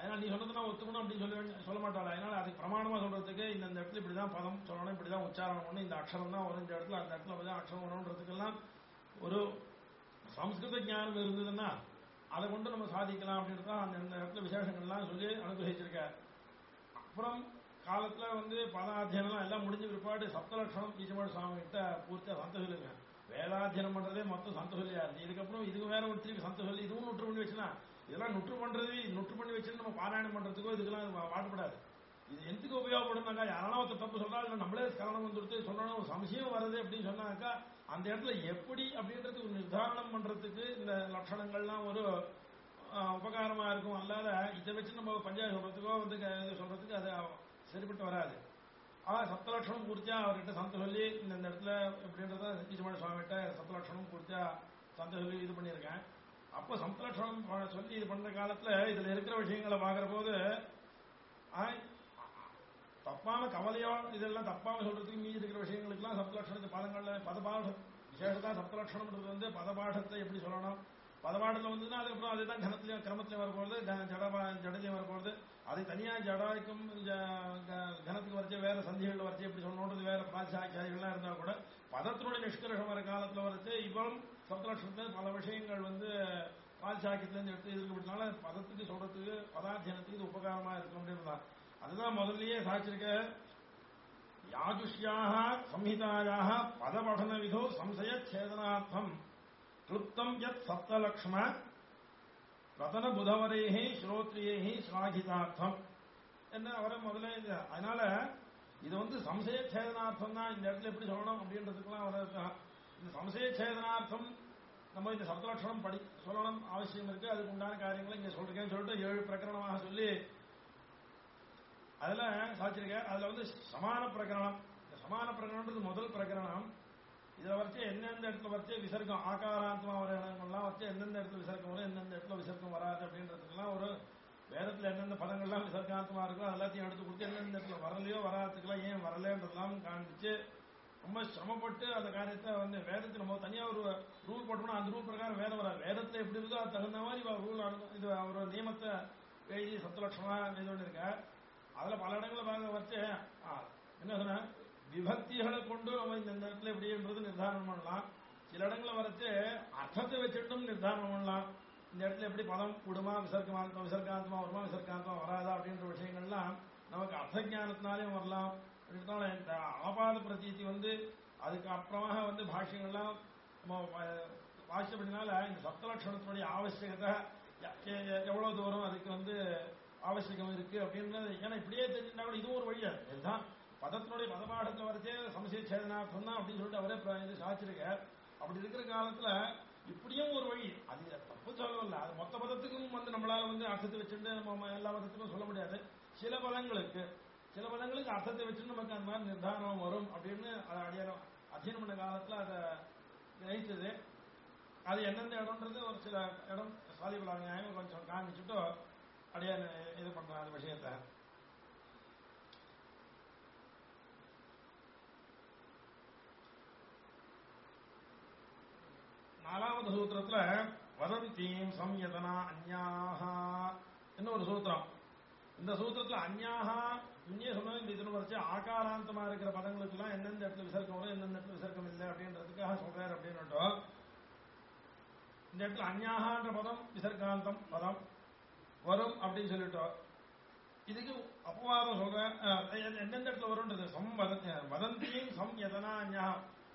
அதனால நீ சொன்னதுன்னா ஒத்துக்கணும் அப்படின்னு சொல்ல மாட்டாள். அதனால அதுக்கு பிரமாணமா சொல்றதுக்கு இந்த இடத்துல இப்படிதான் பதம் சொல்லணும், இப்படிதான் உச்சாரணம் பண்ணணும், இந்த அக்ஷரம் தான் வரும் இந்த இடத்துல, அந்த இடத்துல அப்படிதான் அக்ஷரம் வரணுன்றதுக்கெல்லாம் ஒரு சம்ஸ்கிருத ஞானம் இருந்ததுன்னா அதை கொண்டு நம்ம சாதிக்கலாம் அப்படின்றத அந்த இடத்துல விசேஷங்கள்லாம் சொல்லி அனுகிரகிச்சிருக்க. அப்புறம் காலத்துல பதாத்தியனம் எல்லாம் முடிஞ்ச பிற்பாடு சப்தலட்சணம் ஈச்சமாடு சுவாமி கிட்ட பூர்த்தியா சந்த சொல்லுங்க. வேதாத்தியனம் பண்றதே மொத்தம் சந்த சொல்லியா இருந்து இதுக்கப்புறம் இதுக்கு வேற ஒரு திருப்பி சந்த சொல்லி இதுவும் நுற்று பண்ணி வச்சுனா இதெல்லாம் நுற்று பண்ணி வச்சு நம்ம பாராயணம் பண்றதுக்கோ இதுக்கெல்லாம் வாட்டப்படாது. இது எதுக்கு உபயோகப்படும்னாக்கா யாராலும் ஒருத்தர் தப்பு சொல்றா இல்லை நம்மளே கரணம் வந்துடுத்து சொல்லணும் ஒரு சம்சயம் வருது அப்படின்னு சொன்னாக்கா அந்த இடத்துல எப்படி அப்படின்றது ஒரு நிர்தாரணம் பண்றதுக்கு இந்த லட்சணங்கள்லாம் ஒரு உபகாரமா இருக்கும். அல்லாத இதை வச்சு நம்ம பஞ்சாயத்து சொல்றதுக்கோ சொல்றதுக்கு அது சரிப்பட்டு வராது. சப்தலட்சணம் பூர்த்தியா அவர்கிட்ட சந்த சொல்லி இந்த இடத்துல எப்படின்றத ஈச்சமாடி சுவாமிகிட்ட சப்தலட்சணம் பூர்த்தியா சந்த சொல்லி இது பண்ணியிருக்கேன். அப்போ சப்தலட்சணம் சொல்லி இது பண்ற காலத்துல இதுல இருக்கிற விஷயங்களை பாக்குற போது தப்பான கவலையோ இதெல்லாம் தப்பான சொல்றதுக்கு மீதி இருக்கிற விஷயங்களுக்குலாம் சப்தலட்சணத்து பதங்கள்ல பதபாடம் விசேஷத்தா சப்தலட்சணம்ன்றது பதபாடத்தை எப்படி சொல்லணும், பதபாடத்துல அதுக்கப்புறம் அதுதான் கனத்திலையும் கிரமத்திலையும் வரப்போகுது, ஜடலையும் வரப்போகுது. அதை தனியா ஜடாய்க்கும் கனத்துக்கு வரைச்ச வேற சந்திகள் வரைச்சு எப்படி சொல்லணுன்றது வேற பிராச்சாக்கியாதிகள்லாம் இருந்தா கூட பதத்தினுடைய நிஷ்கர்ஷம் வர காலத்துல வரைச்சு இவரும் சப்தலட்சணத்துல பல விஷயங்கள் பிராச்சாக்கியத்திலிருந்து எடுத்து இருக்கிறதுனால பதத்துக்கு சொல்றதுக்கு பதாத்தியனத்துக்கு இது உபகாரமா இருக்கும் அப்படின்னு அதுதான் முதல்லயே சாட்சிருக்க. யாஜுஷ்யாக சம்ஹிதாயாக பதபடன விதோ சம்சய சேதனார்த்தம் கிளுப்தம் யத் சப்தலக்ஷ்ம ரதன புதவரேஹி ஸ்ரோத்ரியேஹி ஸ்லாகிதார்த்தம் என்ன அவரை முதல்ல. அதனால இது சம்சய சேதனார்த்தம் தான் இந்த இடத்துல எப்படி சொல்லணும் அப்படின்றதுக்கெல்லாம் வர இந்த சம்சய சேதனார்த்தம் நம்ம இந்த சப்தலட்சணம் சொல்லணும் அவசியம் இருக்கு. அதுக்கு உண்டான காரியங்களை இங்க சொல்றேன்னு சொல்லிட்டு 7 பிரகரணமாக சொல்லி அதுல சாட்சிருக்க. அதுல சமான பிரகரணம், சமான பிரகரணம்ன்றது முதல் பிரகரணம். இதுல வரைச்சு எந்தெந்த இடத்துல வரைச்சு விசர்க்கம் ஆகாராந்தமா வர இடங்கள்லாம் வச்சு எந்தெந்த இடத்துல விசர்க்கம் வரும் எந்தெந்த இடத்துல விசர்க்கம் வராது அப்படின்றதுக்கெல்லாம் ஒரு வேதத்துல எந்தெந்த பதங்கள்லாம் விசர்க்காந்தமா இருக்கோ எல்லாத்தையும் எடுத்து கொடுத்து எந்தெந்த இடத்துல வரலையோ வராதுக்கெல்லாம் ஏன் வரலன்றதெல்லாம் காண்பிச்சு ரொம்ப சிரமப்பட்டு அந்த காரியத்தை வேதத்தில் நம்ம தனியா ஒரு ரூல் போட்டோம்னா அந்த ரூல் பிரகாரம் வேதம் வராது. வேதத்துல எப்படி இருக்கோ அது தகுந்த மாதிரி ரூல் இது ஒரு நியமத்தை எழுதி சப்தலட்சணமா இது பண்ணிருக்க. அதுல பல இடங்களை வச்சு என்ன சொன்ன விபக்திகளை கொண்டு நம்ம இந்த இடத்துல எப்படின்றது நிர்தாரணம் பண்ணலாம். சில இடங்களை வரைச்சு அர்த்தத்தை வச்சுட்டும் நிர்தாரணம் பண்ணலாம். இந்த இடத்துல எப்படி பதம் விடுமா விசர்காந்தமா வருமா விசர்காந்தமா வராதா அப்படின்ற விஷயங்கள்லாம் நமக்கு அர்த்த ஞானத்தினாலேயும் வரலாம். இந்த ஆபாத பிரதீதி அதுக்கு அப்புறமாக பாஷ்யங்கள்லாம் வாசிச்சபடினால இந்த சப்தலட்சணத்தினுடைய ஆவசியகத்தை எவ்வளவு தூரம் அதுக்கு ஆவசியம் இருக்கு அப்படின்றது. ஏன்னா இப்படியே தெரிஞ்சுட்டா கூட இதுவும் ஒரு வழியா இதுதான் பதத்தினுடைய பதபாடத்தை வரைச்சே சமசய சேதனார்த்தம் தான் அப்படின்னு சொல்லிட்டு அவரே சாச்சிருக்க. அப்படி இருக்கிற காலத்துல இப்படியும் ஒரு வழி அது தப்பு சொல்லல. அது மொத்த பதத்துக்கும் நம்மளால அர்த்தத்தை வச்சுட்டு நம்ம எல்லா பதத்துக்கும் சொல்ல முடியாது. சில பதங்களுக்கு அர்த்தத்தை வச்சுட்டு நமக்கு அந்த மாதிரி நிர்தாரணம் வரும் அப்படின்னு அத்தியனம் பண்ண காலத்துல அதை கிரகிச்சது. அது எந்தெந்த இடம்ன்றது ஒரு சில இடம் சாதிபலா நியாயம் கொஞ்சம் காமிச்சுட்டு அப்படியே இது பண்றேன் அந்த விஷயத்தை. நாலாவது சூத்திரத்துல வதந்தீம் சம்யதனா அந்யாஹா என்ன ஒரு சூத்திரம். இந்த சூத்திரத்துல அந்யாஹா இன்னே சொன்ன இந்த இதுன்னு வரைச்சு ஆகாராந்தமா இருக்கிற பதங்களுக்கு எல்லாம் எந்தெந்த இடத்துல விசர்க்கம் வரும் எந்தெந்த இடத்துல விசர்க்கம் இல்லை அப்படின்றதுக்காக சொல்றாரு அப்படின்னு. இந்த இடத்துல அந்யாஹான்ற பதம் விசர்காந்தம் பதம் வரும் அப்படின்னு சொல்லிட்டோம். இதுக்கு அபவாதம் சொல்றேன் எந்தெந்த இடத்துல வரும்ன்றது. வதந்தியும் சம்யதனா அந்யா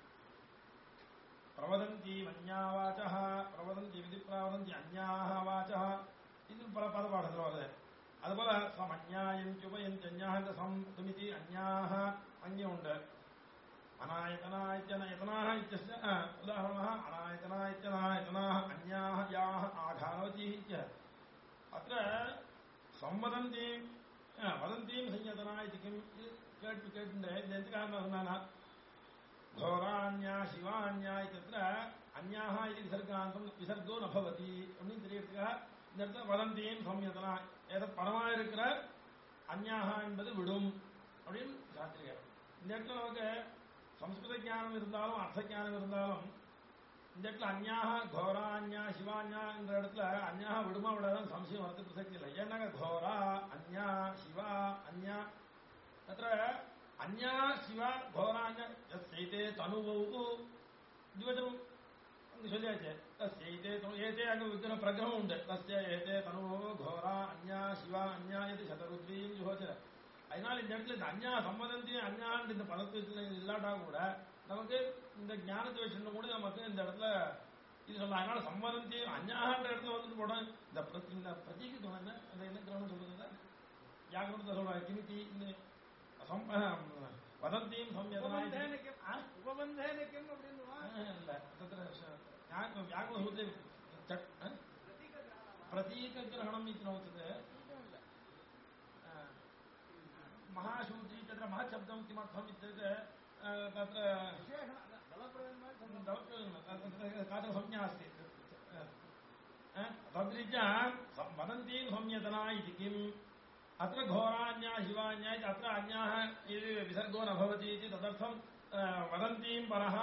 பிரவதந்தி அந்யாவாச்சா பிரவதந்தி விதி பிரவதந்தி அந்யாக வாச்சா இது பல பதபாடத்தில் வருது. அதுபோல சம் அந்யாயம் உபயந்தி அந்யாக சம் துமிதி அந்யாக அந்யம் உண்டு. அநாயத்தனாயத்தனாக உதாரணமாக அநாயத்தனாயத்தனாயத்தனாக அந்யாக யாக ஆகாரவதி அத்த சம்வதந்தி வதந்தியும் சஞ்சதனா இது கேட்டு எதுக்காக சொன்னா घोरान्या शिवान्या इत्यत्र अन्याः इति विसर्गान्तम् विसर्गो न भवति அப்படின்னு தெரியறதுக்காக இந்த இடத்துல வதந்தியும் சம்யதனா ஏதோ பரமா இருக்கிற அந்யாஹா என்பது விடும் அப்படின்னு சாத்திரிக்கார். இந்த இடத்துல நமக்கு சம்ஸ்கிருத ஞானம் இருந்தாலும் அர்த்த ஞானம் இருந்தாலும் இந்த இடத்துல அந்யாக கோரா அந்யா சிவான்யாங்கிற இடத்துல அந்யாக விடுமா விடாதான் சம்சயம் வரது பிரசக்தி இல்லை. ஏன்னாங்க கோரா அந்யா சிவா அந்யா அத்த அந்யா சிவா கோரான்யா செய்தே தனுவு திவஜம் அங்க சொல்லியாச்சு. தஸ்யைதே ஏதே அங்க விக்கிர பிரகிரகம் உண்டு. தஸ்ய ஏதே தனுவோ கோரா அந்யா சிவா அந்யா இது சதருத்ரீம் யோசன. அதனால இந்த இடத்துல இந்த அந்யா சம்மதந்தையும் அந்யான்னு இந்த பதத்துல இல்லாட்டா கூட நமக்கு இந்த ஞானத்தை வச்சுன்னு கூட நமக்கு இந்த இடத்துல இது சொல்லலாம். அதனால சம்மதந்தையும் அந்யான்ற இடத்துல வந்துட்டு போட இந்த பிரதீக்கு என்ன அந்த என்ன கிரமம் சொல்றது வியாக்கரணத்தை சொல்றாங்க. கிமிதி வதந்தியும் உபபந்தேனக்கும் அப்படின்னு இல்ல व्याकरण सूत्रे प्रतीकग्रहणम् इति नोच्यते. महाशूद्री तत्र महच्छब्दं किमर्थम् इत्युक्ते तत्र काचन संज्ञा अस्ति. तद्रीत्या वदन्तीं संयतना इति किम् अत्र घोरान्या शिवान्या इति अत्र अन्याः यदि विसर्गो न भवति इति तदर्थं वदन्तीं परः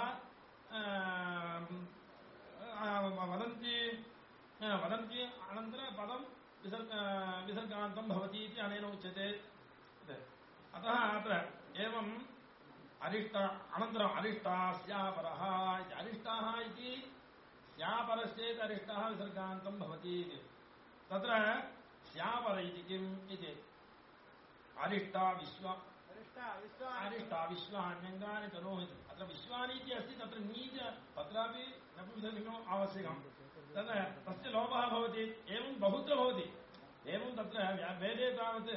वदन्ति अनन्तर पदं विसर्गान्तं भवति इति अनेन उच्यते. अतः अत्र एवम् अरिष्ट अनन्तरम् अरिष्टास्यापरः अरिष्टाः इति स्यापरश्चेत् अरिष्टः विसर्गान्तं भवति. तत्र स्यापर इति किम् इति अरिष्टा विश्व अरिष्टा विश्वान्यङ्गानि तनोः इति. अत्र विश्वानि इति अस्ति तत्र नीच तत्रापि नपुंसकलिङ्गम् आवश्यकम्. तस्य लोपः भवति. एवं बहुत्र भवति. एवं तत्र वेदे तावत्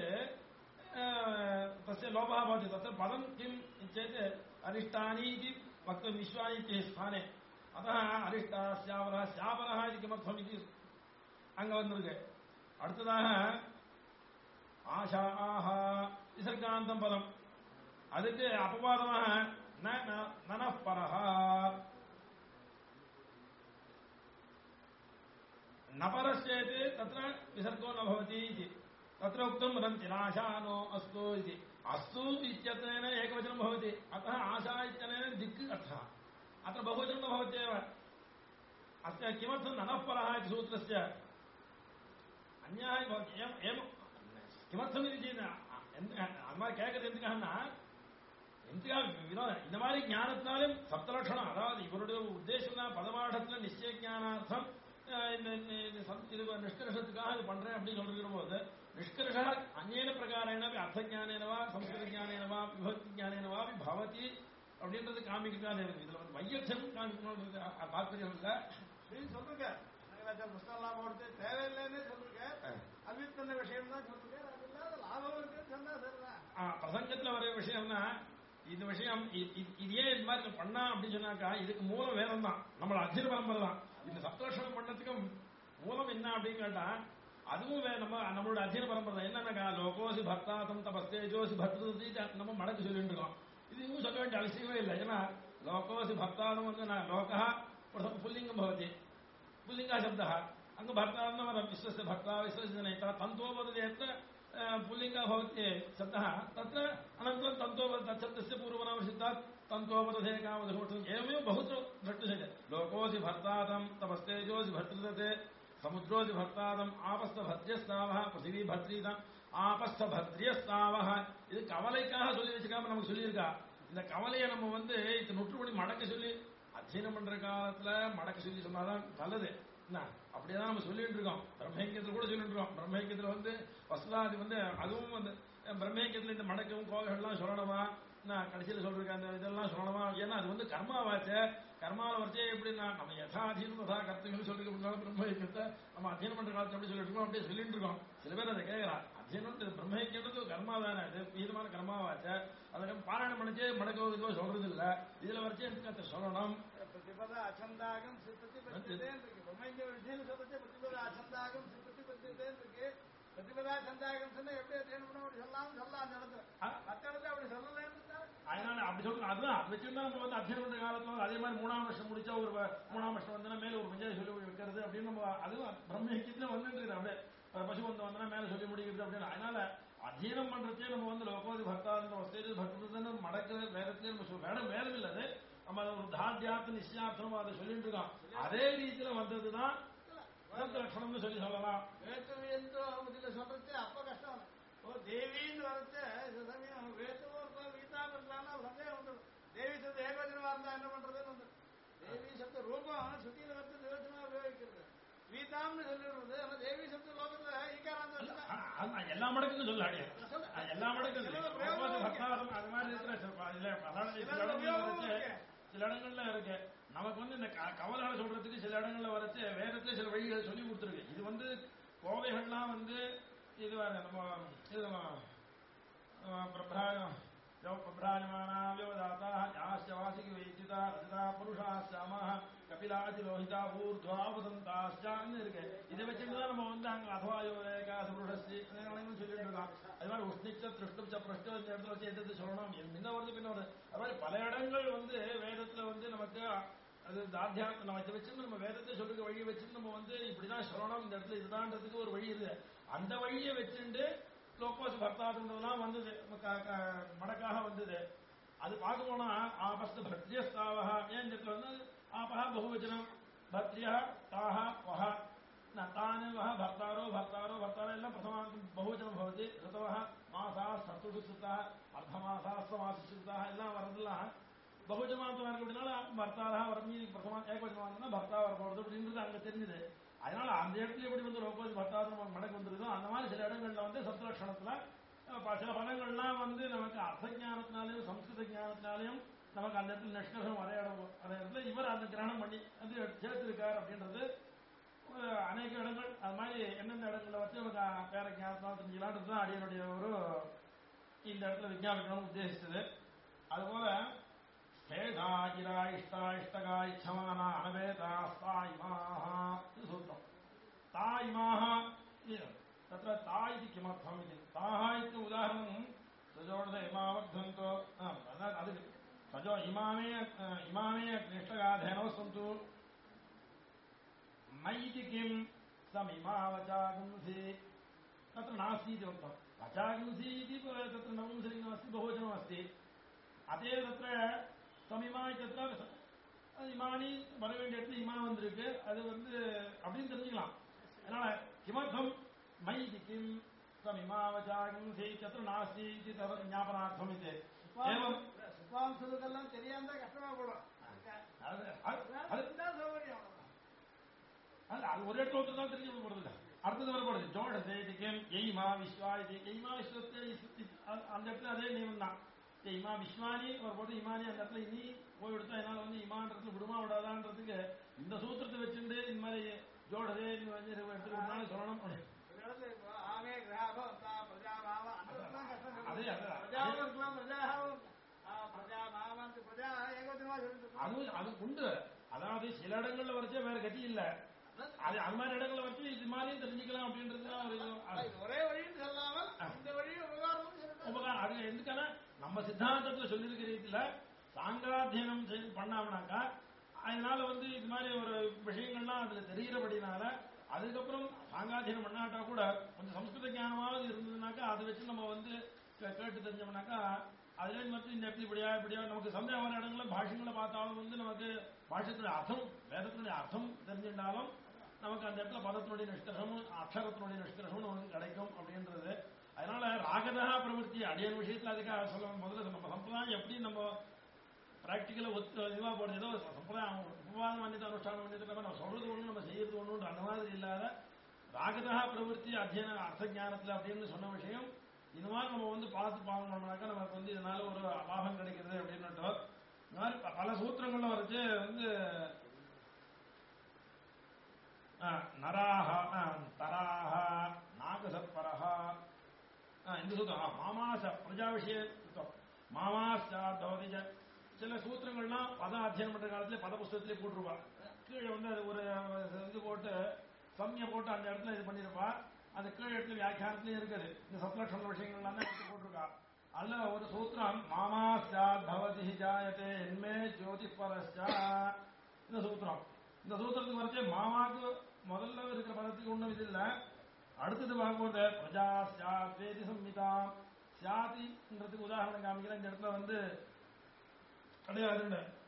तस्य लोपः भवति. तत्र पदं किम् चेत् अरिष्टानि इति वक्तुं विश्वानि इति स्थाने. अतः अरिष्टा स्यावरः स्यावरः इति किमर्थम् इति अङ्ग वந்திருக்கு. அடுத்ததாக ஆஷாஹ விசர்காந்தம் பதம் அதுக்கு அபவாதமாக நனப்பரஹ नपरश्चेत् तत्र विसर्गो न भवति इति तत्र उक्तं वदन्ति नाशानो अस्तु इति. अस्तु इत्यनेन एकवचनं भवति. अतः आशा इत्यनेन दिक् अर्थः. अत्र बहुवचनं न भवत्येव. अस्य किमर्थं ननःपरः इति सूत्रस्य अन्याः भवति. एवं किमर्थमिति चेत् अन्मा केकது எதுக்காகனா எதுக்காக வினோதம் இந்த மாதிரி ஞானத்தாலும் சப்தலட்சணம் அதாவது இவருடைய உத்தேசம் பதமாடத்தில் நிச்சய ஞானார்த்தம் निष्कर्षத்துக்காக இது பண்றேன் அப்படின்னு சொல்லிக்கிற போது நிஷ்கர்ஷ அந்நேன பிரகாரேன அர்த்தஞானேனவா சம்ஸ்கிருதஞானேனவா விபக்தி ஞானேனவா பவதி அப்படின்றது காமிக்கிறதா இருக்கு. இதுல வந்து வையத்தியம் காமிக்கணும்ன்றது தாற்பயம் இல்லை அப்படின்னு சொல்லுங்க. புஸ்தகம் போடுறது தேவையில்லைன்னு சொல்லுங்க. அல்வித்தந்த விஷயம் தான் சொல்லுங்க. அது இல்லாத லாபம் இருக்குன்னு சொன்னா சரிதான். பிரசங்கத்துல வர விஷயம்னா இந்த விஷயம் இது ஏன் இது மாதிரி பண்ணா அப்படின்னு சொன்னாக்கா இதுக்கு மூலம் வேதம் தான். நம்மள அஜிர பரம்பரை தான். இந்த சப்தலட்சணம் பண்ணதுக்கும் மூலம் என்ன அப்படின்னு கேட்டா அதுவும் நம்மளோட அஜிர பரம்பரை என்னன்னாக்கா லோகோசி பக்தாசம் தபஸ்தேஜோசி பக்தி நம்ம மடக்கு சொல்லிட்டு இருக்கோம். இது இன்னும் சொல்ல வேண்டிய அவசியமே இல்லை. ஏன்னா லோகோசி பக்தாசம் வந்து லோகா புல்லிங்கம் பவதி புல்லிங்கா சப்தா அங்க பக்தாசம் விஸ்வस्य भक्ता विश्वस्य नेता तन्तोपदे यत्र पुल्लिङ्गः भवति शब्दः तत्र अनन्तरं तन्तोपद तच्छब्दस्य पूर्वनाम सिद्धात् तन्तोपदे कामधूर्तम् एवमेव बहुत्र द्रष्टुशक्यते. लोकोऽसि भर्तादं तपस्तेजोऽसि भर्तृते समुद्रोऽसि भर्तादं आपस्थभद्र्यस्तावः पृथिवी भद्रीदम् आपस्थभद्र्यस्तावः. இது கவலைக்காக சொல்லி வச்சுக்காம நமக்கு சொல்லியிருக்கா. இந்த கவலையை நம்ம வந்து இது நுற்றுபடி மடக்க சொல்லி அத்தியனம் பண்ற காலத்துல மடக்க சொல்லி சொன்னாதான் நல்லது. என்ன அப்படியேதான் நம்ம சொல்லிட்டு இருக்கோம். பிரம்மேக்கியத்தில் கூட சொல்லிட்டு இருக்கோம். பிரம்மேக்கியத்தில் வந்து வசலாதி வந்து அதுவும் வந்து பிரம்மேக்கியத்தில் இந்த மடக்கவும் கோகைகள்லாம் சொல்லணுமா கடைசியில் சொல்றேன் அந்த இதெல்லாம் சொல்லணுமா. ஏன்னா அது வந்து கர்மாவாச்ச. கர்மாவில் வச்சே எப்படின்னா நம்ம யதாதீனம் ததா கர்த்தவியம் சொல்லிட்டு இருந்தாலும் பிரம்மேக்கியத்தை நம்ம அத்தியனம் பண்ற காலத்தை எப்படி சொல்லிட்டு இருக்கோம் அப்படியே சொல்லிட்டு இருக்கோம். சில பேர் அதை கேட்கலாம். அத்தியனம் பிரம்மேக்கியன்றது கர்மா தானே. அது விதமான கர்மாவாச்ச. அதை பாராயணம் பண்ணிச்சே மடக்கோ சொல்றது இல்லை. இதுல வச்சே எதுக்கு சொல்லணும். प्रतिपदा अछंदागम सिद्धति प्रतिपदेन இருக்கு. பிரம்மேந்திர விஷயம் சொல்றது प्रतिपदा अछंदागम सिद्धति प्रतिपदेन இருக்கு. प्रतिपदा अछंदागम சொன்னா எப்படி அத்தியனம் பண்ண அப்படி சொல்லலாம் நடந்து மத்தவங்க அப்படி சொல்லலன்னு அதனால அப்படி சொல்றோம். அதுதான் அது வச்சிருந்தா நம்ம வந்து அத்தியனம் பண்ற காலத்துல அதே மாதிரி 3ஆம் வருஷம் முடிச்சா ஒரு 3ஆம் வருஷம் வந்தா மேல ஒரு பஞ்சாயத்து சொல்லி வைக்கிறது அப்படின்னு நம்ம அதுவும் பிரம்மேக்கியத்துல வந்துட்டு அப்படியே பசு வந்தா மேல சொல்லி முடிக்கிறது அப்படின்னு. அதனால அத்தியனம் பண்றதே நம்ம வந்து லோகோதி பக்தா வசதி பக்தன்னு மடக்கிற வேதத்திலே நம்ம வேடம் வேதம் இல்லாது நம்ம ஒரு தாத்தியார்த்த நிச்சயார்த்தம் அதை சொல்லிட்டு இருக்கோம். அதே ரீதியில வந்ததுதான் லட்சணம்னு சொல்லலாம். வேத்துவியந்தோ இதுல சொல்றது அப்ப கஷ்டம். ஓ தேவின்னு வரச்சு சில சமயம் வேத்துவோ இருக்கும் வீட்டாம இருக்கலாம்னா சந்தேகம் வந்துடும். தேவி சப்த ஏகவச்சனமா இருந்தா என்ன பண்றதுன்னு வந்து தேவி சப்த ரூபம் சுத்தியில வந்து நிவச்சனமா உபயோகிக்கிறது வீட்டாம்னு சொல்லிடுறது. ஆனா தேவி சப்த லோகத்துல ஈக்காராந்த எல்லா மடக்குன்னு சொல்ல எல்லா மடக்கும் அது மாதிரி இருக்கிற சில இடங்கள்ல இருக்கு. நமக்கு வந்து இந்த கவலால சொல்றதுக்கு சில இடங்கள்ல வரைச்சு வேதத்துல சில வழிகளை சொல்லி கொடுத்துருக்கு. இது வந்து கோவைகள்லாம் வந்து இது நம்ம இது பிரபிராஜமானா வியோதாத்தா யாஸ்ய வாசிக்கு வைத்திதா ரஜதா புருஷா சாமா கபிலாதி லோஹிதா ஊர்துவா உதந்தாஸ்டான்னு இருக்கு. இதை வச்சுட்டுதான் நம்ம வந்து அங்க அதவாயோரேகா புருஷஸ்தி சொல்லிட்டு இருக்கோம். அது மாதிரி உஷ்ணிச்ச திருஷ்டுச்ச பிரஷ்ட இந்த இடத்துல வச்சு எதிர்த்து சொல்லணும். முன்ன வருது பின்ன வருது. அது மாதிரி பல இடங்கள் வந்து வேதத்துல வந்து நமக்கு அது தாத்தியார்த்தம் நம்ம இதை வச்சு நம்ம வேதத்தை சொல்லுற வழியை வச்சு நம்ம வந்து இப்படிதான் சொல்லணும், இந்த இடத்துல இதுதான்றதுக்கு ஒரு வழி இருக்கு. அந்த வழியை வச்சுட்டு லோகோஸ் பக்தாதுன்றதுலாம் வந்தது மடக்காக வந்தது. அது பார்க்க போனா ஆபஸ்து பத்ரியஸ்தாவா ஏன் இந்த இடத்துல வந்து ஆபஹா பகுவச்சனம் பத்ரியா தாஹா வஹா தானு வஹ பக்தாரோ பக்தாரோ பக்தாரோ எல்லாம் பிரதமாந்தம் பகுவச்சனம் பவதி. ரிதவஹ மாசா சத்துஷு சுத்தா அர்த்தமாசா சமாசுத்தா எல்லாம் வரதெல்லாம் பகுஜமாந்தம் இருக்கு. அப்படின்னால பர்த்தாரா வரமீ பிரதமா ஏகவச்சனமா பக்தா வரப்போறது அப்படின்றது அங்க தெரிஞ்சுது. அதனால அந்த இடத்துல எப்படி வந்து லோகோஸ் பக்தாரம் மடக்கு வந்துருதோ அந்த மாதிரி சில இடங்கள்ல வந்து சப்தலட்சணத்துல சில பதங்கள்லாம் வந்து நமக்கு அர்த்த ஞானத்தினாலையும் சம்ஸ்கிருத ஞானத்தினாலையும் நமக்கு அந்த இடத்துல நிஷ்கர்ஷம் வரையிடத்துல இவர் அந்த கிரகணம் பண்ணி வந்து சேர்த்திருக்கார் அப்படின்றது அநேக இடங்கள். அது மாதிரி எந்தெந்த இடங்கள்ல வச்சு நமக்கு வேற ஞானத்தினாலும் தெரிஞ்சுக்கலான்றது தான் அடியனுடைய ஒரு இந்த இடத்துல விஞ்ஞாபிக்கணும்னு உத்தேசிச்சது. அதுபோல இஷ்டா இஷ்டகா இச்சமான அனவேதாஸ்தா இமாஹா இது சொல்றோம். தா இமாஹா तत्र ता इति किमर्थम् इति ताः इति उदाहरणं सजोषध इमावर्धन्तो ಅದಕ್ಕೆ सजो इमामे निष्ठगाधेनौ सन्तु मयि इति किं समिमा वचागुंसि तत्र नास्ति इति उक्तम्. वचागुंसि इति तत्र नपुंसकलिङ्गमस्ति बहुवचनमस्ति. அதே தत्र சமிமா இத்தत्र இமானி வர வேண்டிய இடத்துல இமா வந்திருக்கு. அது வந்து அப்படின்னு தெரிஞ்சுக்கலாம். அதனால கிமர்த்தம் मयि किं समिमावचागुंसि तत्र नास्ति इति तद् ज्ञापनार्थम् इति एवं சுபாம்சதுக்கெல்லாம் தெரியாம கஷ்டமா போடும். அது ஒரு இடத்துல ஒருத்தர் தான் தெரிஞ்சு போடுறது. அடுத்தது வரப்படுது ஜோடசே இது கேம் எய்மா விஸ்வா இது எய்மா விஸ்வத்தை அந்த இடத்துல அதே நியமம் தான். இமா விஸ்வானி வரப்போது இமானி அந்த இடத்துல இனி போய் எடுத்தா என்னால வந்து இமான்றதுல விடுமா விடாதான்றதுக்கு இந்த சூத்திரத்தை வச்சுட்டு இந்த மாதிரி ஜோடசே எடுத்துக்கிட்டாலும் சொல்லணும். அது உண்டு. அதாவது சில இடங்கள்ல வரைச்சா வேற கதி இல்ல. அது அந்த மாதிரி இடங்கள்ல வச்சு இது மாதிரியும் தெரிஞ்சுக்கலாம் அப்படின்றது ஒரே வழின்னு சொல்லாம இந்த வழியும் உபகாரம். அது எதுக்கான நம்ம சித்தாந்தத்துல சொல்லியிருக்கிற ரீதியில சாங்காத்தியனம் பண்ணாமனாக்கா அதனால வந்து இது மாதிரி ஒரு விஷயங்கள்லாம் அதுல தெரிகிறபடினால அதுக்கப்புறம் சாங்காத்தியனம் பண்ணாட்டா கூட கொஞ்சம் சம்ஸ்கிருத ஞானமாவது இருந்ததுனாக்கா அதை வச்சு நம்ம வந்து கேட்டு தெரிஞ்சோம்னாக்கா அதுல வந்து இந்த இடத்துல இப்படியா இப்படியா நமக்கு சந்தேகமான இடங்கள பாஷங்களை பார்த்தாலும் வந்து நமக்கு பாஷத்தினுடைய அர்த்தம் வேதத்தினுடைய அர்த்தம் தெரிஞ்சிருந்தாலும் நமக்கு அந்த இடத்துல பதத்தினுடைய நிஷ்கர்ஷமும் அக்ஷரத்தினுடைய நிஷ்கர்ஷமும் நமக்கு கிடைக்கும் அப்படின்றது. அதனால ராகதா பிரவருத்தி அடியன் விஷயத்துல அதுக்காக சொல்ல முதல்ல நம்ம சம்பிரதாயம் எப்படி நம்ம பிராக்டிக்கலா இதுவா போடுறது ஏதோ சம்பிரதாயம் உபவாதம் பண்ணிட்டு அனுஷ்டானம் பண்ணிட்டு நம்ம சொல்றது ஒண்ணு நம்ம செய்யறது ஒண்ணு அந்த மாதிரி இல்லாத ராகதா பிரவருத்தி அத்தியன அர்த்த ஞானத்துல அப்படின்னு சொன்ன விஷயம் இந்த மாதிரி நம்ம வந்து பார்த்து பார்க்கணும்னாக்கா நமக்கு வந்து இதனால ஒரு லாபம் கிடைக்கிறது அப்படின்னுட்டோம். இந்த மாதிரி பல சூத்திரங்கள்ல வரைச்சு வந்து நராஹ தராஹ நாகசத்பரஹா இந்த சூத்திரம் மாமாச பிரஜா விஷய மாமாசாத்தவதி சில சூத்திரங்கள்லாம் பதம் அத்தியனம் பண்ற காலத்துல பத புஸ்தகத்திலே போட்டிருப்பா. கீழே வந்து அது ஒரு இது போட்டு சம்ய போட்டு அந்த இடத்துல இது பண்ணிருப்பா. அந்த கீழே இடத்துல வியாக்கியானத்திலயும் இருக்குது. இந்த சப்லட்சண விஷயங்கள்லாம் தான் எடுத்து போட்டிருக்கா. அல்ல ஒரு சூத்திரம் மாமாசாத்பவதி ஜாயதே என்மே ஜோதிபரஸ்யா இந்த சூத்திரம். இந்த சூத்திரத்துக்கு வரைச்சே மாமாக்கு முதல்ல இருக்கிற பதத்துக்கு ஒண்ணும் இது இல்ல. அடுத்தது பார்க்கும்போது பிரஜா சாத்வேதி சம்மிதா சாதின்றதுக்கு உதாரணம் காமிக்கிற இந்த இடத்துல வந்து கிடையாது.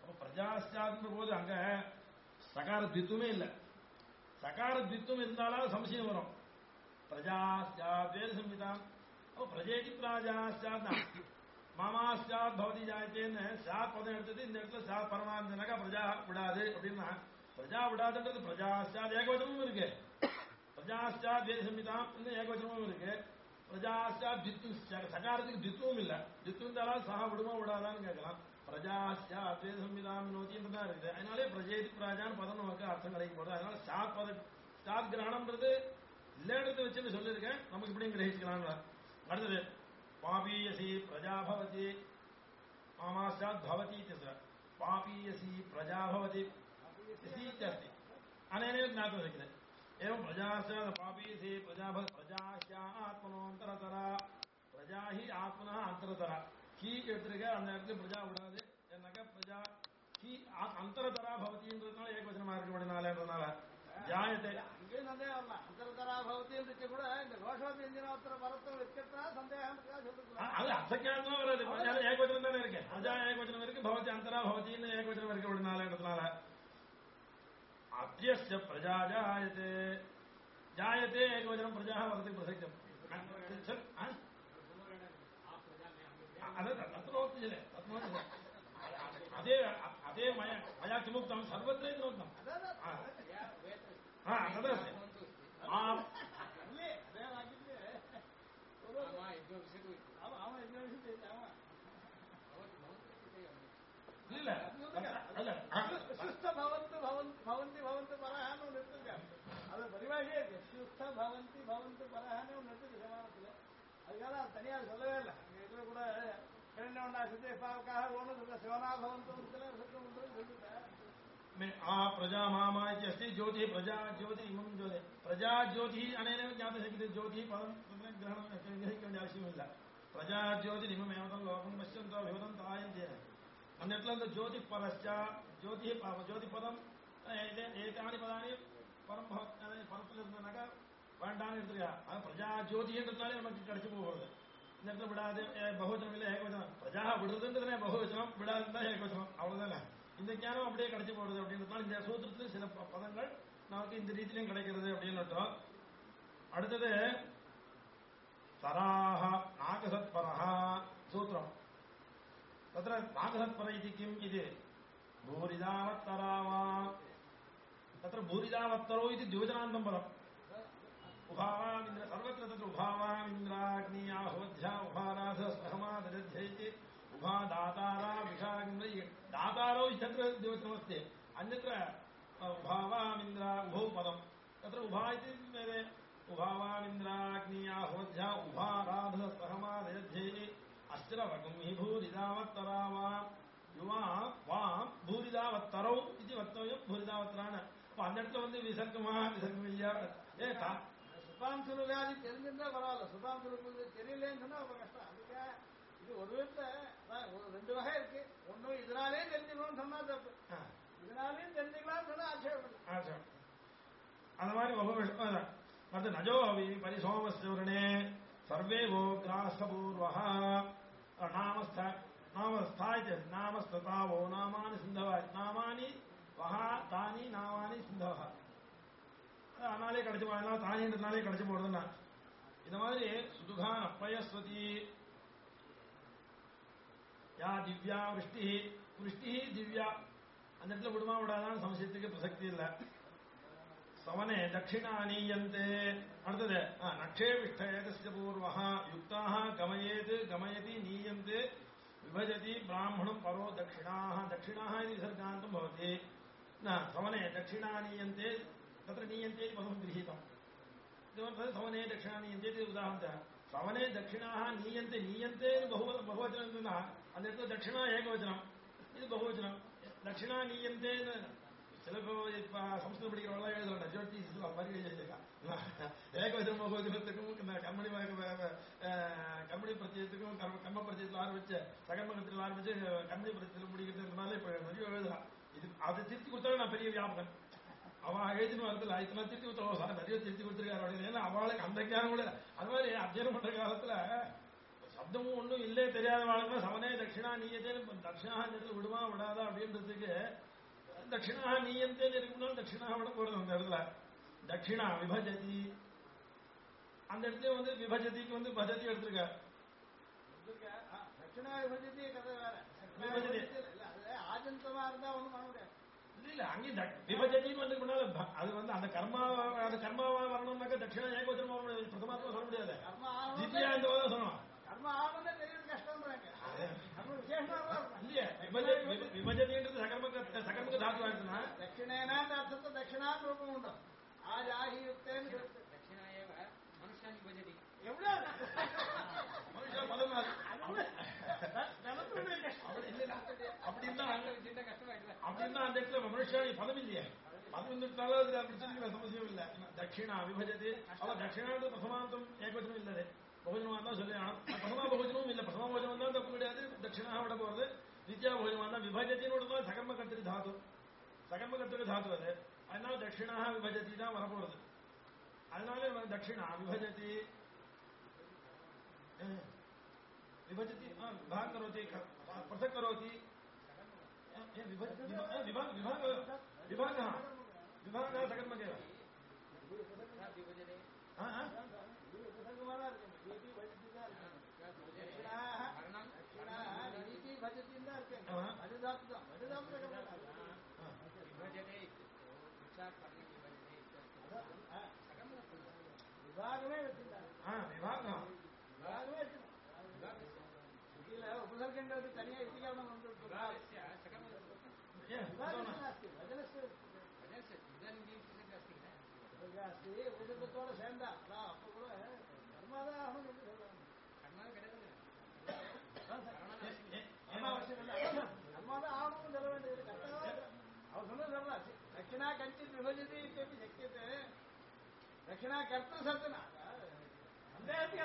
அப்ப பிரஜாஸ்யாத்ன்ற போது அங்க சகார தித்துவமே இல்லை. சகார தித்துவம் இருந்தாலும் சம்சயம் வரும். பிரஜாஸ்யாத் வேறு சம்ஹிதாம். அப்ப பிரஜேதி பிராஜாஸ்யாத் மாமாஸ்யாத் பவதி ஜாயத்தேன்னு சாத் பதம் எடுத்தது இந்த இடத்துல சாத் பரமாந்தனாக்கா பிரஜா விடாது அப்படின்னா பிரஜா விடாதுன்றது பிரஜாஸ்யாத் ஏகவச்சனமும் இருக்கு, பிரஜாஸ்யாத் வேறு சம்ஹிதாம் ஏகவச்சனமும் இருக்கு. பிரஜாஸ்யாத் தித்து சகாரத்துக்கு தித்துவம் இல்ல, தித்து இருந்தாலும் சஹா விடுமா விடாதான்னு கேட்கலாம். பிரஜாஸ்யாத் வேறு சம்ஹிதாம் நோத்தின்னு தான் இருக்குது. அதனாலே பிரஜேதி பிராஜான்னு பதம் நமக்கு அர்த்தம் கிடைக்க போகுது. அதனால சாத் பதம் சாத் கிரகணம்ன்றது இல்லைன்றதை வச்சுன்னு சொல்லியிருக்கேன், நமக்கு இப்படியும் கிரகிச்சுக்கலாம். அடுத்தது பாபீயசி பிரஜாபவதி மாமாஸ்யாத் பவதி பாபீயசி பிரஜாபவதி अस्ति अनेनैव ज्ञातुं शक्यते. एवं प्रजास्यात् पापीयसी प्रजाभवति प्रजास्या आत्मनोऽन्तरतरा प्रजा ही आत्मनः अन्तरतरा ही எடுத்துருக்க அந்த இடத்துல பிரஜா விடாது. என்னக்கா பிரஜா ஹி அந்தரதரா பவதின்றதுனால ஏகவச்சனமா இருக்கபடினாலன்றதுனால ஜாயத்தை அங்கேயும் சந்தேகம் வரலாம். அந்தரதரா பவதின்னு கூட இந்த கோஷோபி இந்தியனோத்தர பரத்தம் வச்சுட்டா சந்தேகம் சொல்லிக்கலாம். அது அசக்கியானமா வராது, ஏகவச்சனம் தானே இருக்கு. பிரஜா ஏகவச்சனம் இருக்கு, பவதி அந்தரா பவதின்னு ஏகவச்சனம் இருக்கபடினாலன்றதுனால अद्यस्य प्रजा जायते जायते एकवचनं प्रजाः वर्तते प्रसक्तम् अदे अदे मया किमुक्तं सर्वत्र किमुक्तं तदस्ति இல்ல அல்ல சுஸ்த பவந்து பவந்தி பவந்து பரஹான்னு ஒன்று எடுத்துருக்க. அது பரிபாஷையே இருக்கு. சுஸ்த பவந்தி பவந்து பரஹான்னு ஒன்று எடுத்துருக்கு சமானத்துல. அதுக்காக அது தனியாக சொல்லவே இல்லை. அங்க இதுல கூட கிரண்யவண்டா சித்தேஷ்பாவுக்காக ஒன்று சொல்ல சிவனா பவந்தம் சொல்லிட்டேன். प्रजा मामा अस्ति ज्योति प्रजा ज्योति इमं ज्योति प्रजा ज्योति अनेनैव ज्ञातुं शक्यते. ज्योति पदं ग्रहणं ग्रहीतुं आवश्यकमिല്ല. प्रजा ज्योति इममेवं लोकं पश्यन्तो विवदं तायन्ते अन्यत्र ज्योति परश्च ज्योति ज्योति पदम एतानि पदानि परम परमनाக வேண்டான்னு எடுத்துக்கா. அது பிரஜா ஜோதின்றதுனாலே நமக்கு கிடைச்சு போகிறது. இந்த இடத்துல விடாது பகுவச்சனம் இல்லை ஏகவச்சனம். பிரஜா விடுறதுன்றதுனே பகுவச்சனம், விடாதுதான் ஏகவச்சனம், அவ்வளவுதானே. இந்த ஞானம் அப்படியே கிடைச்சு போடுறது அப்படின்றதுனால இந்த சூத்திரத்துல சில பதங்கள் நமக்கு இந்த ரீதியிலும் கிடைக்கிறது அப்படின்னு. அடுத்தது தராஹ நாகசத்பரஹ சூத்திரம். तत्र नागसत्पर इति किम् इति भूरिदावत्तरा वा तत्र भूरिदावत्तरो इति द्विवचनान्तं पदम्. उभावामिन्द्र सर्वत्र तत्र उभावामिन्द्राग्नियाहोध्या उभाराधस्पहमादरध्य इति उभा दातारा विषाग्नि दातारो इति तत्र द्विवचनमस्ति. अन्यत्र उभावामिन्द्र उभौ पदम्. तत्र उभा इति उभावामिन्द्राग्नियाहोध्या उभाराधस्पहमादरध्य अस्त्रवगं हि भूरिदावत्तरा वा युवा वाम भूरिदावत्तरौ इति वक्तव्यं. भूरिदावत्तराன அப்ப அந்த இடத்துல வந்து விசர்க்கமா விசர்க்கம் இல்லையா சுபாம் சுருகாதி தெரிஞ்சிருந்தா பரவாயில்ல. சுபாம் சுருக்கு தெரியலன்னு சொன்னா ரொம்ப கஷ்டம். அதுக்காக இது ஒரு விதத்துல ரெண்டு வகை இருக்கு. ஒன்னும் இதனாலே தெரிஞ்சுக்கணும்னு சொன்னா தப்பு, இதனாலையும் தெரிஞ்சுக்கலாம்னு சொன்னா ஆட்சேபம். அந்த மாதிரி பகுவ மற்ற நஜோ அவி பரிசோமஸ்வரணே सर्वे वो ग्रासपूर्वः नामस्थायते नामस्ततावो नामानि सिन्धव नामानि वहा तानि नामानि सिन्धव அதனாலே கிடைச்சு போயெல்லாம் தானின்றதுனாலே கிடைச்சு போடுறதுன்னா இந்த மாதிரி சுதுகான் அப்பயஸ்வதி யா திவ்யா விருஷ்டி விருஷ்டி திவ்யா அந்த இடத்துல விடுமா விடாதான்னு சம்சயத்துக்கு பிரசக்தி இல்லை. சவனே தட்சிணானீயந்தே அடுத்தது நக்ஷேபிஷ்டேதஸ்ய பூர்வः யுக்தாः கமயேத் கமயதி நீயந்தே விபஜதி பிராமணம் பரோ தட்சிணாः தட்சிணாः इति विसर्गान्तं भवति. न सवने दक्षिणानीयन्ते तत्र नीयन्ते इति पदं गृहीतम्. किमर्थं सवने दक्षिणानीयन्ते इति उदाहरणं. सवने दक्षिणाः नीयन्ते नीयन्ते बहुवचनं न अन्यत्र दक्षिणा एकवचनम् இது बहुवचनं. दक्षिणा नीयन्ते சில சம்ஸ்கிருதம் படிக்கிறவங்களாம் எழுதுறாங்க ஜோதி மாதிரி எழுதியிருக்கான். ஏகவச்சனம் பகுவச்சனத்துக்கும் கர்மணி பிரத்யத்துக்கும் கர்ம பிரத்யத்தில் ஆரம்பிச்சு சகர்மகத்தில் ஆரம்பிச்சு கர்மணி பிரத்யத்தில் முடிக்கிறதுனால இப்ப நிறைய எழுதுறான். இது அதை திருத்தி கொடுத்தாலும் நான் பெரிய வியாபகம். அவன் எழுதினு வரதில்ல இதெல்லாம் திருத்தி கொடுத்தோம் சார் நிறைய திருத்தி கொடுத்துருக்காரு அப்படின்னு. ஏன்னா அவளுக்கு அந்த ஞானம் கூட அது மாதிரி அத்தியனம் பண்ற காலத்துல சப்தமும் ஒன்றும் இல்லை தெரியாத வாழ்க்கை சமனே தட்சிணா நீயத்தேன்னு தட்சிணா இந்த இடத்துல விடுமா விடாதா அப்படின்றதுக்கு தட்சிணா நீயந்தேன்னு இருக்குனாலும் தட்சிணா விட போறது அந்த இடத்துல தட்சிணா விபஜதி அந்த இடத்துல வந்து விபஜதிக்கு வந்து பஜதி எடுத்திருக்க தட்சிணா விபஜதி கதை வேற விபஜதி அது ஆஜந்தமா இருந்தா ஒண்ணும் பண்ண முடியாது. இல்ல அங்கே விபஜதின்னு வந்து முன்னால அது வந்து அந்த கர்மா அது கர்மாவா வரணும்னாக்க தட்சிணா ஏகோச்சரமா பிரதமாத்மா சொல்ல முடியாது. கர்மா தித்யா இந்த போது சொல்லணும். கர்மா ஆகணும்னே தெரியுது கஷ்டம்ன்றாங்க. கர்ம விசேஷமா இல்லையா விபஜதின்றது சகர்மக தாத்து ஆயிடுச்சுன்னா దక్షిణేనా అర్థంతో దక్షిణాన్ని రూపం ఉండదు ఆది ఆహియుక్తేని దక్షిణాయేవ మనుష్యాన్ని భజతి ఎప్పుడో மனுஷா பதம் அப்படின்னா சின்ன கஷ்டமாயிடுது. அப்படின்னா அந்த இடத்துல மனுஷாணி பதம் இல்லையே பதம் இருந்துட்டாலும் அது அப்படி சொல்லி சமஸ்யம் இல்லை. தட்சிணா விபஜதி அவ தட்சிணாண்டு பிரசமாந்தம் ஏகவச்சனம் இல்லது பகுஜனமா தான் சொல்லி பிரசமா பகுஜனமும் இல்லை. பிரசமா பகுஜனம் தான் தப்பு கிடையாது. தட்சிணா விட போறது வித்யா பகுஜனமா தான் விபஜத்தினோட தான் சகர்ம கத்திரி தாத்து சகர்ம கத்திரி தாத்து அது. அதனால தட்சிணா விபஜதி தான் வரப்போறது. அதனால தட்சிணா விபஜதி विभजति विभाग करोति पृथक करोति विभागः सकर्मकेव విభాగమే विभागः उपसर्गेन्द्र तनिया इतिकरणं अस्ति उपसर्गத்தோட சேர்ந்தா அதான் அப்ப கூட கர்மாதான் ஆகணும் கர்மாதான் ஆகணும்னு சொல்ல வேண்டியது கரெக்டாக அவர் சொன்னது சொல்றா தட்சிணா கஞ்சித் விபஜதி இत्यपि शक्यते दक्षिणा कर्तृ सत्तना சந்தேகத்துக்கு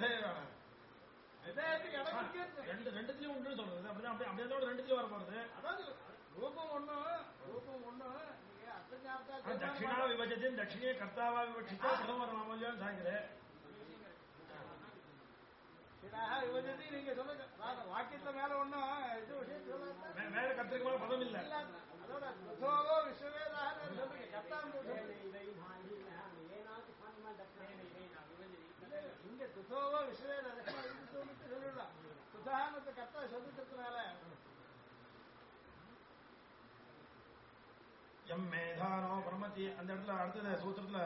இடம் ரெண்டுலயும் உண்டு சொல்றது. அப்படியே ரெண்டுலயும் வர போறது. அதாவது ரூபம் ஒண்ணு நீங்க அர்த்தஞாபகா தட்சிணா விபஜதி தட்சிணே கர்த்தாவா விவட்சித்தா பிரதம மாமல்யம் சாய்கிறேன். விபஜதி நீங்க சொல்லுங்க வாக்கியத்துல மேல ஒண்ணும் இது விஷயம் மேல கத்திரிக்கு மேல பதம் இல்ல. அதோட பிரசோகோ விஸ்வவேதாக சொல்லுங்க கர்த்தான்னு இங்க துசோவோ விஸ்வவேத சொல்லிடலாம். துசானத்தை கர்த்தா சொல்லிக்கிறதுனால எம் மேதானோ பிரமதி அந்த இடத்துல அடுத்தது சூத்திரத்துல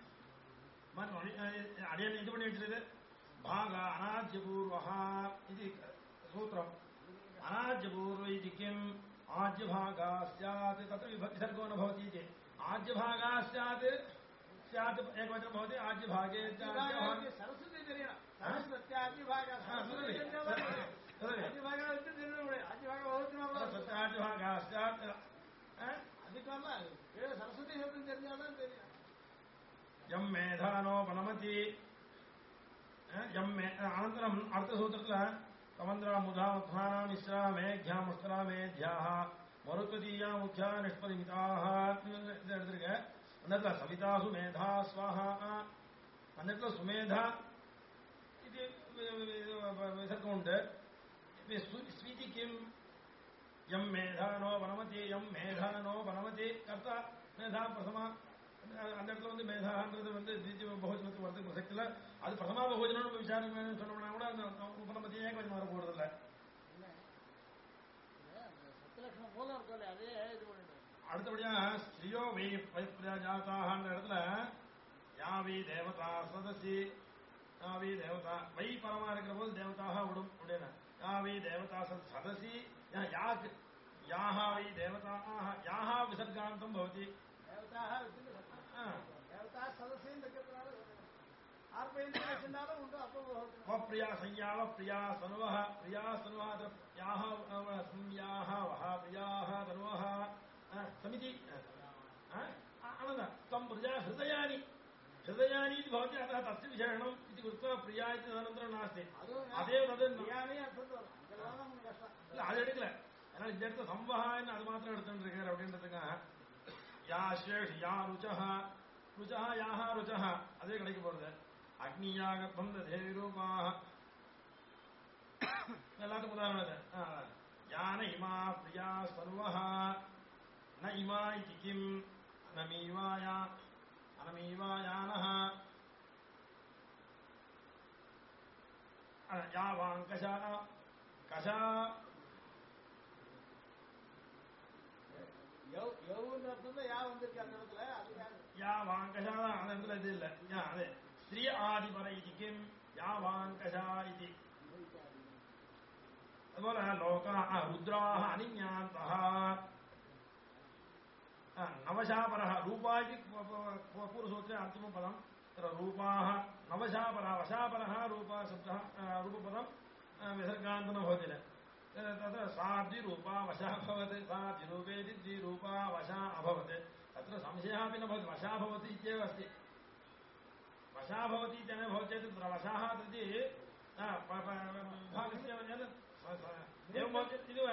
அடியன் இது பண்ணி வச்சிருது பாக அநாஜ்யபூர்வா இது சூத்திரம். அநாஜ்யபூர்வ இது கிம் ஆஜ்யபாகா ஸ்யாத் தத்ர விசர்கோ ந பவதி இது ஆஜ்யபாகா ஸ்யாத் स्यात् एकवचनं भवति आज्यभागे सरस्वती தெரியும் சரஸ்வத்யாஜ்யபாக ஆஜ்யபாக आज्यभागा स्यात् அதுக்காக சரஸ்வதி சப்தம் தெரிஞ்சாதான் தெரியும். यं मेधानोपनमति यं अनन्तरम् अर्थसूत्रத்துல कमन्द्रा मुधा उत्थाना मिश्रा मेघ्या मुस्करा मेध्याः मरुत्वदीया मुख्या निष्परिमिताः எடுத்திருக்க. அந்த இடத்துல சவிதாசு மேதா ஸ்வாஹா அந்த இடத்துல சுமேதா இது விசர்க்கம் உண்டு. ஸ்வீதி கிம் எம் மேதானோ வனமதி எம் மேதானோ வனமதி கர்த்தா மேதா பிரசமா அந்த இடத்துல வந்து மேதான்றது வந்து திவ்ய பகுஜனத்துக்கு வரதுக்கு பிரசக்தியில் அது பிரசமா பகுஜனம் விசாரம் சொன்னோம்னா கூட அந்த உபநமதியே கொஞ்சம் வர போறதில்லை. சத்துலட்சணம் போல இருக்கும் அதே இது பண்ணிட்டு அடுத்தபடியா ஸ்ரீயோ வை வைப்ரஜாத்தான்ற இடத்துல யாவி தேவதா சதசி யாவி தேவதா வை பரமா இருக்கிற போது தேவதாக விடும் அப்படின்னு யாவி தேவதா சதசி யாக் யாஹா வை தேவதா யாஹா விசர்காந்தம் பவதி தேவதா சதசின்னு இருக்கிறதுனால ஆர்ப்பயினாலும் உண்டு அப்போ பிரியா சையாவ பிரியா சனுவ பிரியா சனுவ யாஹ சம்யாஹ வஹ பிரியாஹ தனுவஹ समिति आनन्द त्वं प्रजा हृदयानि हृदयानि इति भवति अतः तस्य विशेषणम् इति कृत्वा प्रिया इति तदनन्तरं नास्ति अदेव तद् இல்லை அது எடுக்கல. ஏன்னா இந்த இடத்துல சம்வஹான்னு அது மாத்திரம் எடுத்துட்டு இருக்காரு அப்படின்றதுக்காக யா சேஷ் யா ருச்சஹா ருச்சஹா யாஹா ருச்சஹா அதே கிடைக்க போறது. அக்னியாக பந்த தேவி ரூபாக எல்லாத்துக்கும் உதாரணம் இது. யான இமா பிரியா சர்வஹா ந இமா இதி கிம் அனமீவாயா அனமீவாயானஹ யாவாங் கஷா கஷா யவுன்ற அர்த்தம் தான் யா வந்திருக்கு அந்த இடத்துல. அதுக்காக யாவாங் கஷா தான் அந்த இடத்துல இது இல்லை. அது ஸ்ரீ ஆதிபர இதி கிம் யாவாங் கஷா இதி. அதுபோல லோகா ருத்ராஹ அனிஞாந்தஹ நவசாபரஹ ரூபா इति पूर्वसूत्रे अन्तिमं पदं तत्र रूपाः नवशापरः वशापरः रूपा शब्दः रूपपदं विसर्गान्तं भवति तत्र साद्विरूपा वशा भवति साद्विरूपेति द्विरूपा वशा अभवत् तत्र संशयः अपि न भवति वशा भवति इत्येव अस्ति वशा भवति इत्यनेन भवति चेत् तत्र वशाः इति विभागस्य एवं भवति इति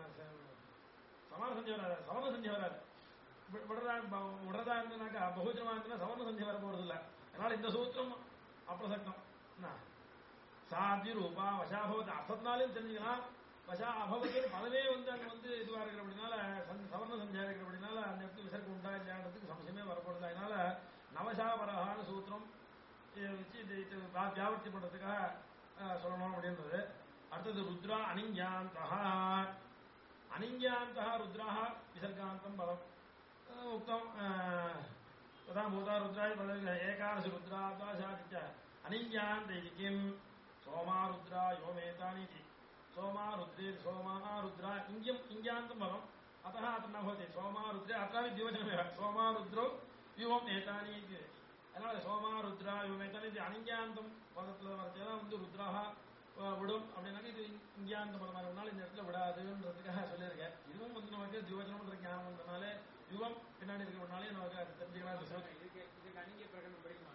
சவர்ணசந்தி வராது விடுறதா இருந்தனாக்கா பகுஜனமா இருந்தா சவர்ண சந்தி வர போறது இல்லை. அதனால இந்த சூத்திரம் அப்பிரசக்தம். சாதி ரூபா வசாபவத்தை அர்த்தத்தினாலையும் தெரிஞ்சுக்கலாம். வசா அபவத்து பதவே வந்து அங்க வந்து இதுவா இருக்கிற அப்படின்னால சவர்ண சந்தியா இருக்கிற அப்படின்னால அந்த இடத்துல விசர்க்கம் உண்டா இல்லையான்றதுக்கு சம்சயமே வரப்போறது. அதனால நவசாபரகான சூத்திரம் வச்சு இது வியாபர்த்தி பண்றதுக்காக சொல்லணும் அப்படின்றது. அடுத்தது ருத்ரா அனிஞாந்தஹ அனிஞாந்தஹ ருத்ராஹ விசர்காந்தம் பதம் உக்தம் तथा भूता रुद्राय एकादश रुद्रादाशादित्य अनिज्ञान्त इति किम् सोमा रुद्रा योमेतानि इति सोमा रुद्रे सोमा रुद्रा इङ्ग्यान्तं पदम् अतः अत्र न भवति सोमा रुद्रे अत्रापि द्विवचनमेव सोमा रुद्रौ युवम् एतानि इति. அதனால சோமா ருத்ரா யுவமேத்தானி இது அனிஞாந்தம் பதத்தில் வரச்சேன்னா வந்து ருத்ராக விடும் அப்படின்னாக்க இது இங்கியாந்த பதமாக இருந்தாலும் இந்த இடத்துல விடாதுன்றதுக்காக சொல்லியிருக்கேன். இதுவும் வந்து நமக்கு திவச்சனம்ன்ற ஞானம் வந்தனால யுவம் பின்னாடி இருக்கிறனாலே நமக்கு அது தெரிஞ்சுக்கலாம். இதுக்கு அணிங்க பிரகடனம் படிக்கணும்.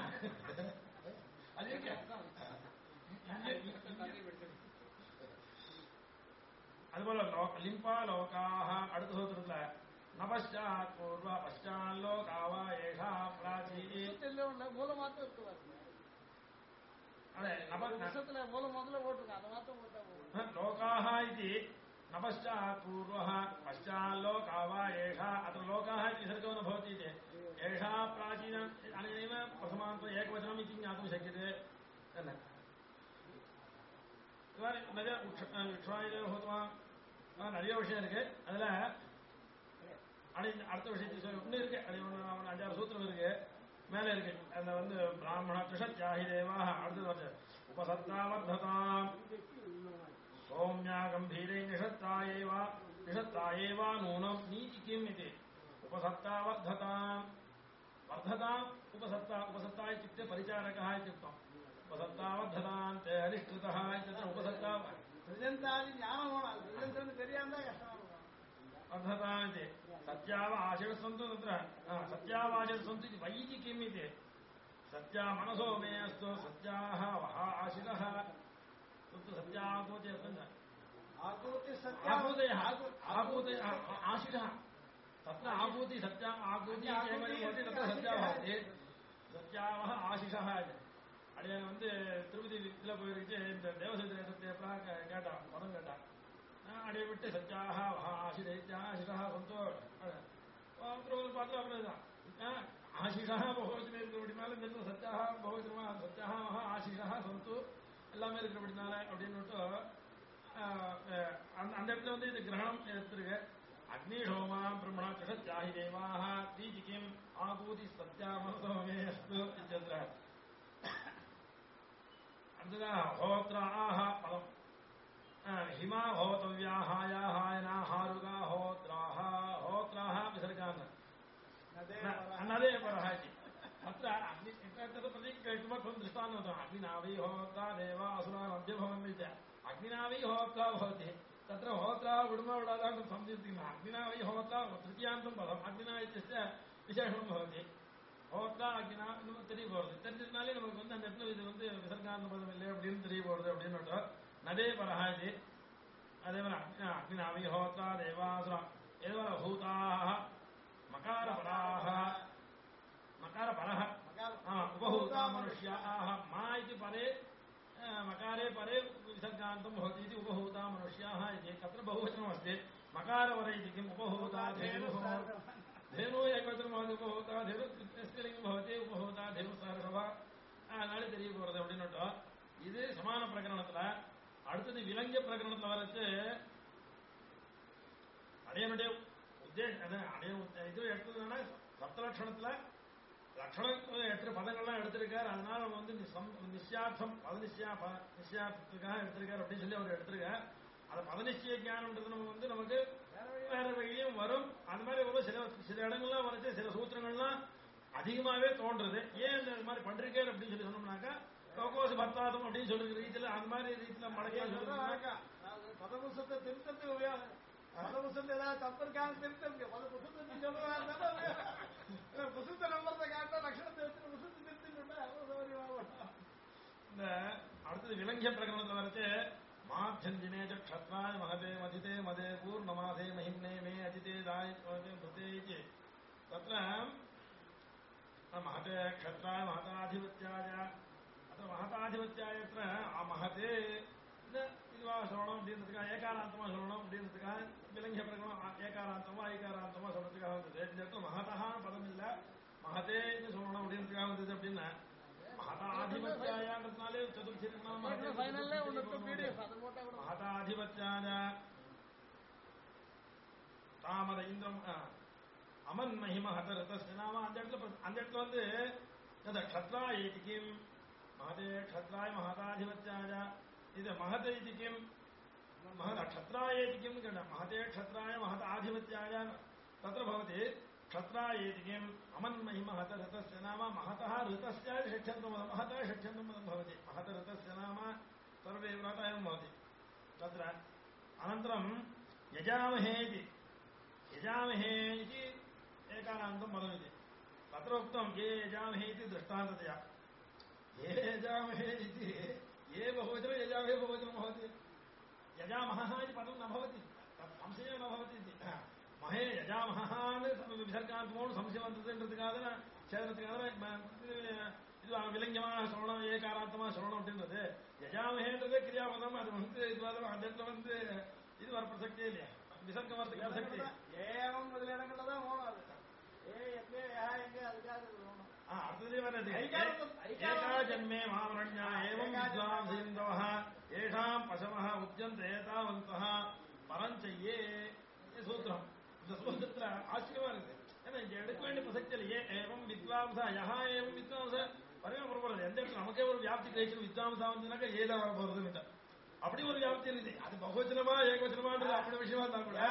அது அதுபோல லிம்பா லோகாக அடுத்த சூத்திரத்துல நபஷ்டாத் பூர்வ பஷ்டால்லோகாவா ஏஷா பிராச்சீ மூல மாத்திரம் இருக்கு. அதே நபத்துல மூல முதல்ல ஓட்டுருங்க அதை மாத்திரம் போட்டா லோகாः इति नपश्चात् पूर्वः पश्चाल्लोकावा एषा अत्र लोकाः इति विसर्गो न भवति इति एषा प्राचीन अनेनैव प्रथमान्तो एकवचनम् इति ज्ञातुं शक्यते. நிறைய நிறைய விஷயம் இருக்கு. அதுல அடுத்த விஷயத்தை ஒண்ணு இருக்கு. அது 5-6 சூத்திரம் இருக்கு. மேல இருக்கு அந்த வந்து பிராமண திஷத்யாஹி தேவா அடுத்தது வந்து உபசத்தாவர்ததாம் சௌமியா கம்பீரை நிஷத்தாயேவா நூனம் நீதி கிம் இது उपसत्तावर्धताम् वर्धताम् उपसत्ता इत्युक्ते परिचारकः इत्युक्तम् उपसत्तावर्धताम् ते अनिष्कृतः इत्यत्र उपसत्ता பிரஜந்தாதி ஞானம் வேணும். பிரஜந்தன்னு தெரியாம கஷ்டமா वर्धताम् इति सत्याव आशिरसन्तु तत्र सत्यावाशिरसन्तु इति वैति किम् इति सत्या मनसो मे अस्तु सत्याः वः आशिरः तत्र सत्याहूति अर्थं ஆகூதி आकूतयः आकूतयः आशिरः तत्र आकूति सत्या आकूति भवति तत्र सत्या भवति सत्यावः आशिषः अडियान வந்து திருப்பதி இதுல போயிருக்கு இந்த தேவசேத்திரத்தை கேட்டா பதம் கேட்டா அடைய விட்டு சத்யாக ஆசிரா ஆசிரா சந்தோ பார்த்து அப்படிதான் ஆசிஷா பகவச்சனம் இருக்கிற அப்படின்னால இந்த சத்யாக பகவச்சனமா சத்யாக ஆசிஷா சந்து எல்லாமே இருக்கிற அப்படின்னால அப்படின்னு அந்த இடத்துல வந்து இது கிரகணம் எடுத்திருக்கு. அக்னிஷோமா பிரம்மணா கிருஷத்யாஹி தேவாः தீதி கிம் ஆகூதி சத்யாமசோமே அஸ்து இत्यत्र அடுத்ததாக ஹோத்ராः பதம் हिमा होतव्याः याहायना हारुगा होत्राः होत्राः विसर्गान् नदे परः इति अत्र प्रति किमर्थं दृष्टान्तम् अग्निनावी होत्रा देवा असुरानद्य भवन्ति च अग्निनावी होत्रा भवति तत्र होत्रा विडुम विडादान् संसिद्धिः अग्निनावी होत्रा तृतीयान्तं पदम् अग्निना इत्यस्य विशेषणं भवति होत्रा अग्निना தெரிய போகிறது. தெரிஞ்சதுனாலே நமக்கு வந்து அந்த இடத்துல இது வந்து விசர்காந்த பதம் இல்லை அப்படின்னு தெரிய போகிறது அப்படின்னு नदे परः इति अदेव अग्निनावी होत्रा देवासुरा एव भूताः मकारपराः मकारपरः उपभूता मनुष्याः मा इति परे मकारे परे विसर्गान्तं भवति इति उपभूता मनुष्याः इति तत्र बहुवचनमस्ति मकारवरे इति किम् उपभूता धेनुः धेनु एकवचनं भवति उपभूता धेनु स्त्रीलिङ्गं भवति उपभूता धेनु सहर्षवा அதனால தெரிய போறது அப்படின்னுட்டோம். இது சமான பிரகரணத்துல. அடுத்தது விலங்கிய பிரகரணத்துல வரைச்சு அடையனுடைய இது எடுத்ததுன்னா சப்தலட்சணத்துல லட்சணம் 8 பதங்கள்லாம் எடுத்திருக்காரு. அதனால வந்து நிச்சயார்த்தம் நிச்சயார்த்தத்துக்காக எடுத்திருக்காரு அப்படின்னு சொல்லி அவர் எடுத்திருக்கார். அந்த பதநிச்சய ஞானம்ன்றது நம்ம வந்து நமக்கு வேற வழியும் வரும். அந்த மாதிரி வரும். சில இடங்கள்லாம் வரைச்சு சில சூத்திரங்கள்லாம் அதிகமாவே தோன்றது. ஏன் இந்த மாதிரி பண்றீங்க அப்படின்னு சொல்லி சொன்னோம்னாக்கா லோகோச பர்த்தாதம் அப்படின்னு சொல்ற ரீதியில அந்த மாதிரி ரீதியில மடக்கா பதபுஷத்தை திருத்தத்துக்கு பதபுஷத்தை ஏதாவது தப்பு இருக்கான்னு திருத்தம் பதபுஷத்தை சொல்லுவாங்க புஷத்தை நம்புறதை காட்ட லட்சணத்தை எடுத்து புஷத்தை திருத்திட்டு இந்த அடுத்தது விலங்கிய பிரகரணத்துல வரைச்சு மாத்தியந்தினே க்ஷத்ராய மகதே மதிதே மதே பூர்ணமாதே மஹிம்னே மே அஜிதே தாய் புத்தே இதி தத்ர महते क्षत्राय महताधिपत्याय अत्र महताधिपत्याय महते श्रवणम அப்படின்றதுக்காக ஏகாராந்தமா சொல்லணும் அப்படின்றதுக்காக விலங்கிய பிரகரணம் ஏகாராந்தமா ஐகாராந்தமா சொல்றதுக்காக வந்தது. இந்த இடத்துல மகதா பதம் இல்ல மகதேன்னு சொல்லணும் அப்படின்றதுக்காக வந்தது. அப்படின்னா மகதாதிபத்தியாயன்றதுனாலே சதுர்த்தி மகதாதிபத்தியாய தாமர இந்திரம் அமன் மகிம ஹதரதஸ்னாம அந்த இடத்துல வந்து க்ஷத்ரா ஏதிக்கும் மகதே க்ஷத்ராய மகதாதிபத்தியாய இது மகத ஏதிக்கும் மகத க்ஷத்ரா ஏதிக்கும் மகதே க்ஷத்ராய மகதாதிபத்தியாய தத்ர பவதி க்ஷத்ரா ஏதிக்கும் அமன் மகிம ஹதரதஸ்ய நாம महतः ऋतस्य षष्ठ्यन्तं महतः षष्ठ्यन्तं भवति महत ऋतस्य नाम सर्वे व्रतः एवं भवति. तत्र अनन्तरं यजामहे इति एकारान्तं पदमिति तत्र उक्तं ये यजामहे इति दृष्टान्ततया ये यजामहे इति ये बहुवचनं यजामहे बहुवचनं भवति यजामहः इति पदं न भवति तत् संशयः न भवति इति महे यजामहः विसर्गान्तमोडु संशयवन्तதுன்றதுக்காக சேதனத்துக்காக இது விலங்கியமான சொல்லணும் ஏகாராந்தமா சொல்லணும் அப்படின்றது யஜாமஹேன்றது கிரியாபதம் அது வந்து இது அந்த இடத்துல வந்து இது வர பிரசக்தியே இல்லையா விசர்க்கம் வரதுக்கு பிரசக்தி ஏவம் முதல் இடங்கள்ல தான் ஓடாது அடுத்ததே வருது ஏகா ஜன்மே மாமரண்யா ஏவம் வித்வாம்சேந்தவः ஏஷாம் பசவः உத்யந்தே ஏதாவந்தः பரஞ்சையே சூத்திரம். இந்த சூத்திரத்துல ஆச்சரியமா இருக்கு. ஏன்னா இங்க எடுக்க வேண்டிய பிரசக்தி இல்லையே ஏவம் வித்வாம்சா யஹா ஏவம் வித்வாம்ச பரிமா புறப்படுறது எந்த இடத்துல நமக்கே ஒரு வியாப்தி கிடைச்சு வித்வாம்சா வந்துனாக்கா ஏதா வர போறது அப்படி ஒரு வியாப்தி இருக்குது. அது பகுவச்சனமா ஏகவச்சனமான்றது அப்படி விஷயமா இருந்தா கூட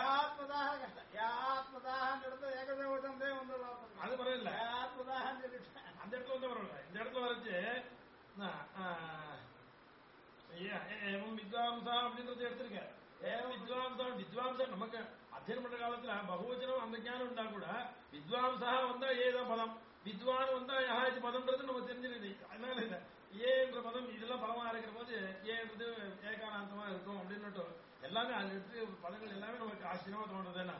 அது பரவாயில்ல. அந்த இடத்துல வந்து பரவாயில்ல. இந்த இடத்துல வரைச்சு ஏவம் வித்வாம்சா அப்படின்றத எடுத்திருக்க. ஏவம் வித்வாம்சா நமக்கு அத்தியனம் பண்ற காலத்துல பகுவச்சனம் அந்த ஞானம் இருந்தா கூட வித்வாம்சா வந்தா ஏதான் பதம் வித்வான் வந்தா யஹாச்சு பதம்ன்றது நம்ம தெரிஞ்சிருக்குது. அதனால இல்ல ஏன்ற பதம் இதெல்லாம் பதமா இருக்கிற போது ஏன்றது ஏகாராந்தமா இருக்கும் அப்படின்னு எல்லாமே அது எடுத்து பதங்கள் எல்லாமே நமக்கு ஆச்சரியமா தோன்றது. என்ன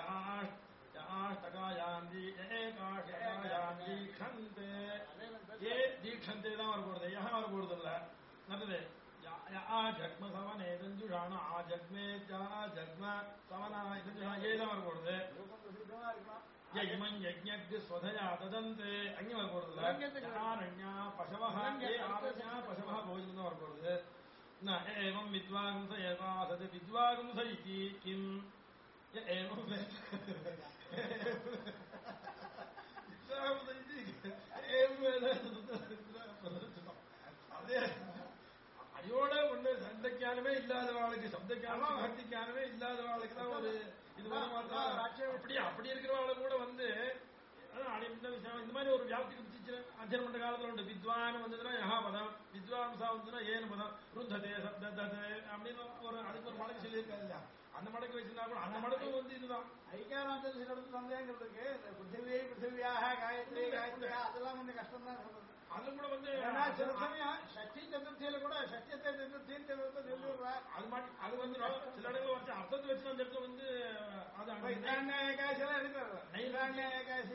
ஏ தீட்சந்தே தான் வரக்கூடாது யா வரக்கூடாது இல்ல நல்லது ஜக்ம சவன ஏதஞ்சுஷான ஆ ஜக்மே ஜக்ம சவனா ஏதான் வரக்கூடாது. स्वधया तदंते अंगे वरकूडदु पशवः पशवः भोजनं वरकूडदु न एवं विद्वांस एवासत् विद्वांस इति किम् एवं அடியோட ஒண்ணு சப்தஞானமே இல்லாதவாளுக்கு சப்தஞானம் பக்தி ஞானமே இல்லாதவாளுக்கு தான் ஒரு இது அப்படி இருக்கிறவாள கூட வந்து இந்த மாதிரி ஒரு வியாப்தி அத்தியனம் பண்ற காலத்துல உண்டு. வித்வான் வந்ததுன்னா யஹா பதம் வித்வாம்சா வந்ததுன்னா ஏன்னு பதம் ருத்ததே சப்ததே அப்படின்னு ஒரு அதுக்கு ஒரு மடக்கு சொல்லியிருக்காரு இல்லையா. அந்த மடக்கு வச்சிருந்தா கூட அந்த மடக்கும் வந்து இதுதான் ஐக்காராந்தம் சில இடத்துல சந்தேகங்கள் இருக்கு. பிருத்திவி பிருத்திவியாக காயத்ரி காயத்ரியா அதெல்லாம் கொஞ்சம் கஷ்டம் தான் சொல்றது. அது கூட வந்து சில சமயம் சஷ்டி சதுர்த்தியில கூட சஷ்டியத்தை சதுர்த்தின்னு அது வந்து சில இடங்கள் வச்சு அர்த்தத்தை வச்சு அந்த இடத்துல வந்து அது ஏகாசி எல்லாம் எடுக்கிறாங்க. ஏகாசி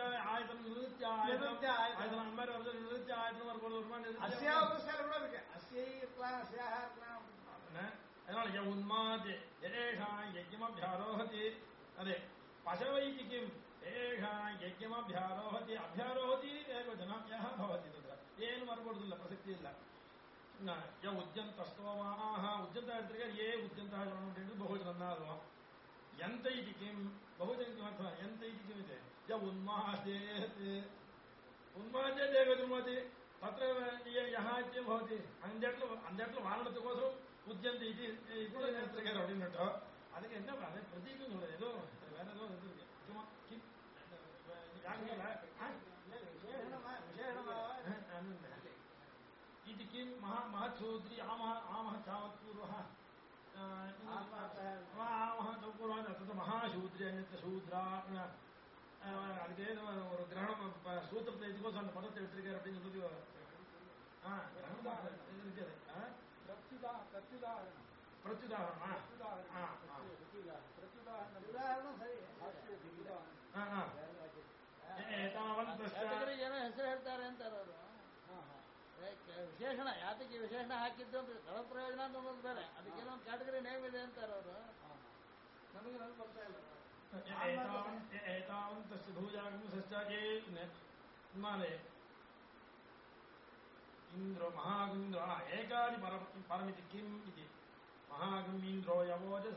ஆயுதம் நிறுத்திய ஆயுதம் அந்த மாதிரி வருது நிறுத்திய ஆயுதம் வரும்போது அத்தியாவசியம் கூட இருக்கு. ஸ்யை இருக்கலாம் ஸ்யாக இருக்கலாம். அதனால உன்மாதே ஏஷா யஜ்ஞமபியாரோஹதி அதே பசவைதி கிம் ஏஷா யஜ்ஞமபியாரோஹதி அபியாரோஹதி ஏகவச்சனம் யஹ பவதி தத்ர ஏன்னு வரப்படுறது இல்லை, பிரசக்தி இல்லை. உஜ்ஜந்தஸ்தோமாக உஜ்ஜந்த எடுத்துருக்கார் ஏ உஜ்ஜந்தா சொல்லணும் அப்படின்னு பகுஜனம் தான் அதுவும். எந்த இது கிம் பகுஜன் கிமர்த்தம் எந்த இது கிம் இது உன்மாதேத் உன்மாதேத் ஏகவச்சனமதி தத்ர யஹ இத்யம் பவதி அந்த இடத்துல வாரணத்துக்கோசரம் உஜ்ஜந்தி இது கூட எடுத்துருக்காரு அப்படின்னுட்டோ அதுக்கு என்ன பிரதீகம் சொல்றது ஏதோ வேற ஏதோ இருக்கு சும்மா கிம் இது கிம் மகச்சூத்ரி ஆமஹ சாவத்பூர்வ ஆமஹ பூர்வ தத் மகாசூத்ரி அந்நிய சூத்ரா அதுக்கு ஒரு கிரகணம் சூத்திரத்தை இதுக்கோசம் அந்த பதத்தை எடுத்திருக்காரு அப்படின்னு சொல்லி இருக்குது. ಏನೋ ಹೆಸರು ಹೇಳ್ತಾರೆ ಅಂತಾರೆ ಅವರು. ವಿಶೇಷಣ ಯಾತಕ್ಕೆ ವಿಶೇಷಣ ಹಾಕಿದ್ದು ಅಂತ ಫಲ ಪ್ರಯೋಜನ ಅಂತ ಅನ್ನೋದು ಬೇರೆ, ಅದಕ್ಕೇನೋ ಒಂದು ಕ್ಯಾಟಗರಿ ನೇಮ್ ಇದೆ ಅಂತಾರೆ ಅವರು. ನಮಗೆ ನನಗೆ ಬರ್ತಾ ಇಲ್ಲ. ಏತಾವಂತಸ್ಯ ಭೂಜಾಗಂ ಸಸ್ಯಾಜೇ ಹಿಮಾಲಯ ಇಂದ್ರೋ ಮಹಾಗುಂದ್ರ ಏಕಾದಿ ಪರಮಿತಿ ಕಿಂ ಇತಿ ಮಹಾಗುಮೀಂದ್ರೋ ಯವೋಜಸ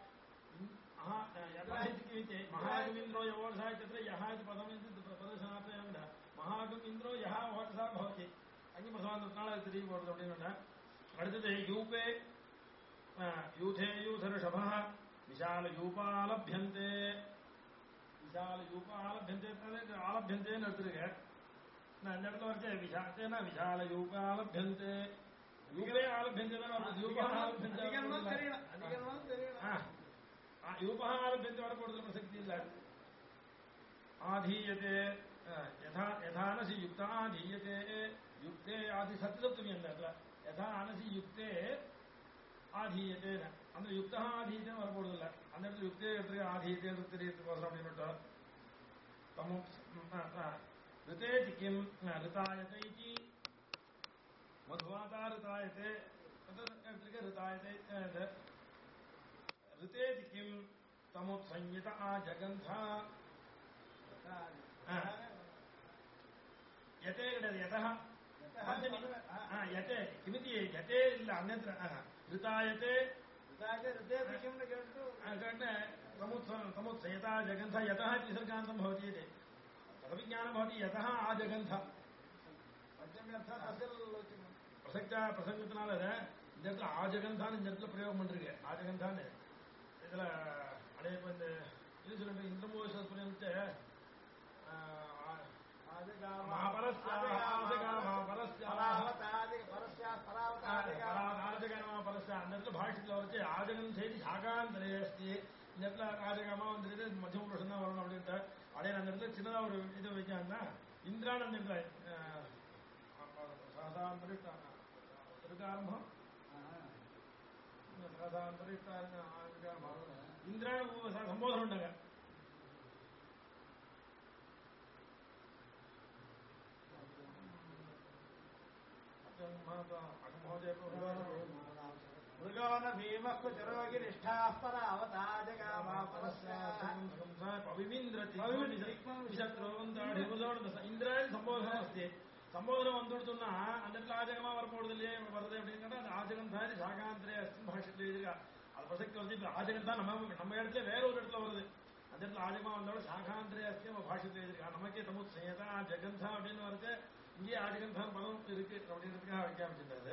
ಮಹಾಗುಮೀಂದ್ರೋ ಯವೋಜಸ ಇತ್ಯತ್ರ ಯಹ ಇತಿ ಪದಮಿತಿ ಪ್ರದರ್ಶನಾರ್ಥೇನ ಮಹಾಗುಮೀಂದ್ರೋ ಯಹ ಓಜಸ ಭವತಿ அங்கே பிரசாந்தத்தினால தெரிய போடுறது அப்படின்னு. அடுத்தது யூபே யூதே யூதர்ஷப விஷால யூபாலபியந்தே விஷால யூபாலபியந்தே ஆலபியந்தேன்னு எடுத்துருக்க. நான் இந்த இடத்துல வரைச்ச விஷாத்தேனா விஷால யூபாலபியந்தே யூபே ஆலபியந்தே யூபாலபியந்தே வரப்படுறதுல பிரசக்தி இல்லை. ஆதீயத்தே யதானசி யுக்தா ஆதீயத்தே யுக்தே ஆதி சத்தியசப்தமி அந்த இடத்துல யதானசி யுக்தே ஆதீயத்தே அந்த யுக்தா ஆதீயத்தேன்னு வரப்படுறதில்ல. அந்த இடத்துல யுக்தே எடுத்து ஆதீயத்தேன்னு தெரியறதுக்கோசரம் அப்படின்னு தமோ ऋतेति किं ऋतायते इति मध्वाता ऋतायते ऋतायते ऋतेति किं तमोत्संयत आजगन्धा यते यतः यते किमिति यते इल्ल अन्यत्र ऋतायते तमुत्संयता जगन्धा यतः इति विसर्गान्तं भवति इति तदभिज्ञानं भवति यतः आजगन्ध பிரசக்தா பிரசங்கத்தினால இந்த இடத்துல ஆஜகந்தான்னு இந்த இடத்துல பிரயோகம் பண்றீங்க. ஆஜகந்தான்னு இதுல அடைய இப்ப இந்த இது சொல்லுங்க இந்திரமோசத்து அந்த இடத்துல பாஷ்யத்தில் வச்சு ஆஜகன் செய்தி சாகாந்தரே அஸ்தி. இந்த இடத்துல ராஜகாமா வந்துருக்கு மத்தியம புருஷன் தான் வரணும் அப்படின்ட்டு அடைய அந்த இடத்துல சின்னதா ஒரு இது வைக்காங்கன்னா இந்திரானந்த திருக்காரம்பம் இந்திரான சம்போதனம் உண்டாங்க. मृगोन भीमः चरोगि निष्ठाः இந்திராணி சம்போதனம் அஸ்தி. சம்போதனம் வந்துடுத்துன்னா அந்த இடத்துல ஆஜகமா வரப்போறது இல்லையே வருது அப்படின்னு கேட்டா அந்த ஆஜகம் தான் சாகாந்திரே அஸ்தி பாஷத்துல எழுதிருக்கா. அது பிரசக்தி வந்து இப்ப ஆஜகம் தான் நம்ம இடத்துல வேற ஒரு இடத்துல வருது. அந்த இடத்துல ஆஜகமா வந்தாலும் சாகாந்திரே அஸ்தி நம்ம பாஷத்துல எழுதிருக்கா. நமக்கே தமிழ் செய்யதா ஜெகந்தா அப்படின்னு வருது. இங்கேயே ஆஜகந்தான் பதம் இருக்கு அப்படின்றதுக்காக வைக்க ஆரம்பிச்சிருந்தாரு.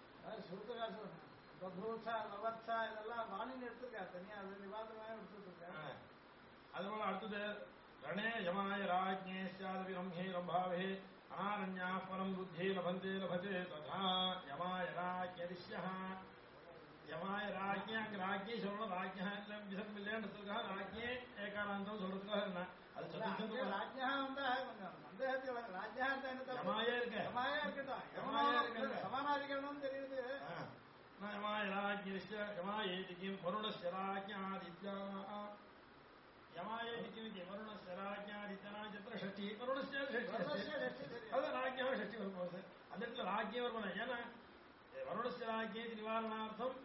நவத்சா இதெல்லாம் வாணின்னு எடுத்திருக்காரு தனியா, அது விவாதமாக எடுத்துருக்காரு. அதுபோல அடுத்தது ரணே யமாய ராஜ்ஞே ஸ்யாதபி ரம்ஹே ரம்பாவே அனாரண்யா பரம் புத்தி லபந்தே லபதே ததா யமாய ராஜ்யரிஷ்யः யமாய ராஜ்ஞே அங்க ராஜ்ஞே சொல்லணும். ராஜ்யா இல்ல விசம் இல்லைன்றதுக்காக ராஜ்ஞே ஏகாராந்தம் சொல்றதுக்காக என்ன அது சொல்லிட்டு ராஜ்யா வந்தா கொஞ்சம் சந்தேகத்தில் ராஜ்யா என்ன யமாயே இருக்கு யமாயா இருக்கட்டும் சமானாதிகரணம் தெரியுது. யமாய ராஜ்யரிஷ்ய யமாயேதி கிம் வருணஸ்ய ராஜ்ஞாதித்யா யமாயேதி கிம் வருணஸ்ய ராஜ்ஞாதித்யா சித்திர ஷஷ்டி வருணஸ்ய ஷஷ்டி அது ராஜ்யா ஷஷ்டி வரும்போது அந்த இடத்துல ராஜ்யம் வருமானம். ஏன்னா வருணஸ்ய ராஜ்யேதி நிவாரணார்த்தம்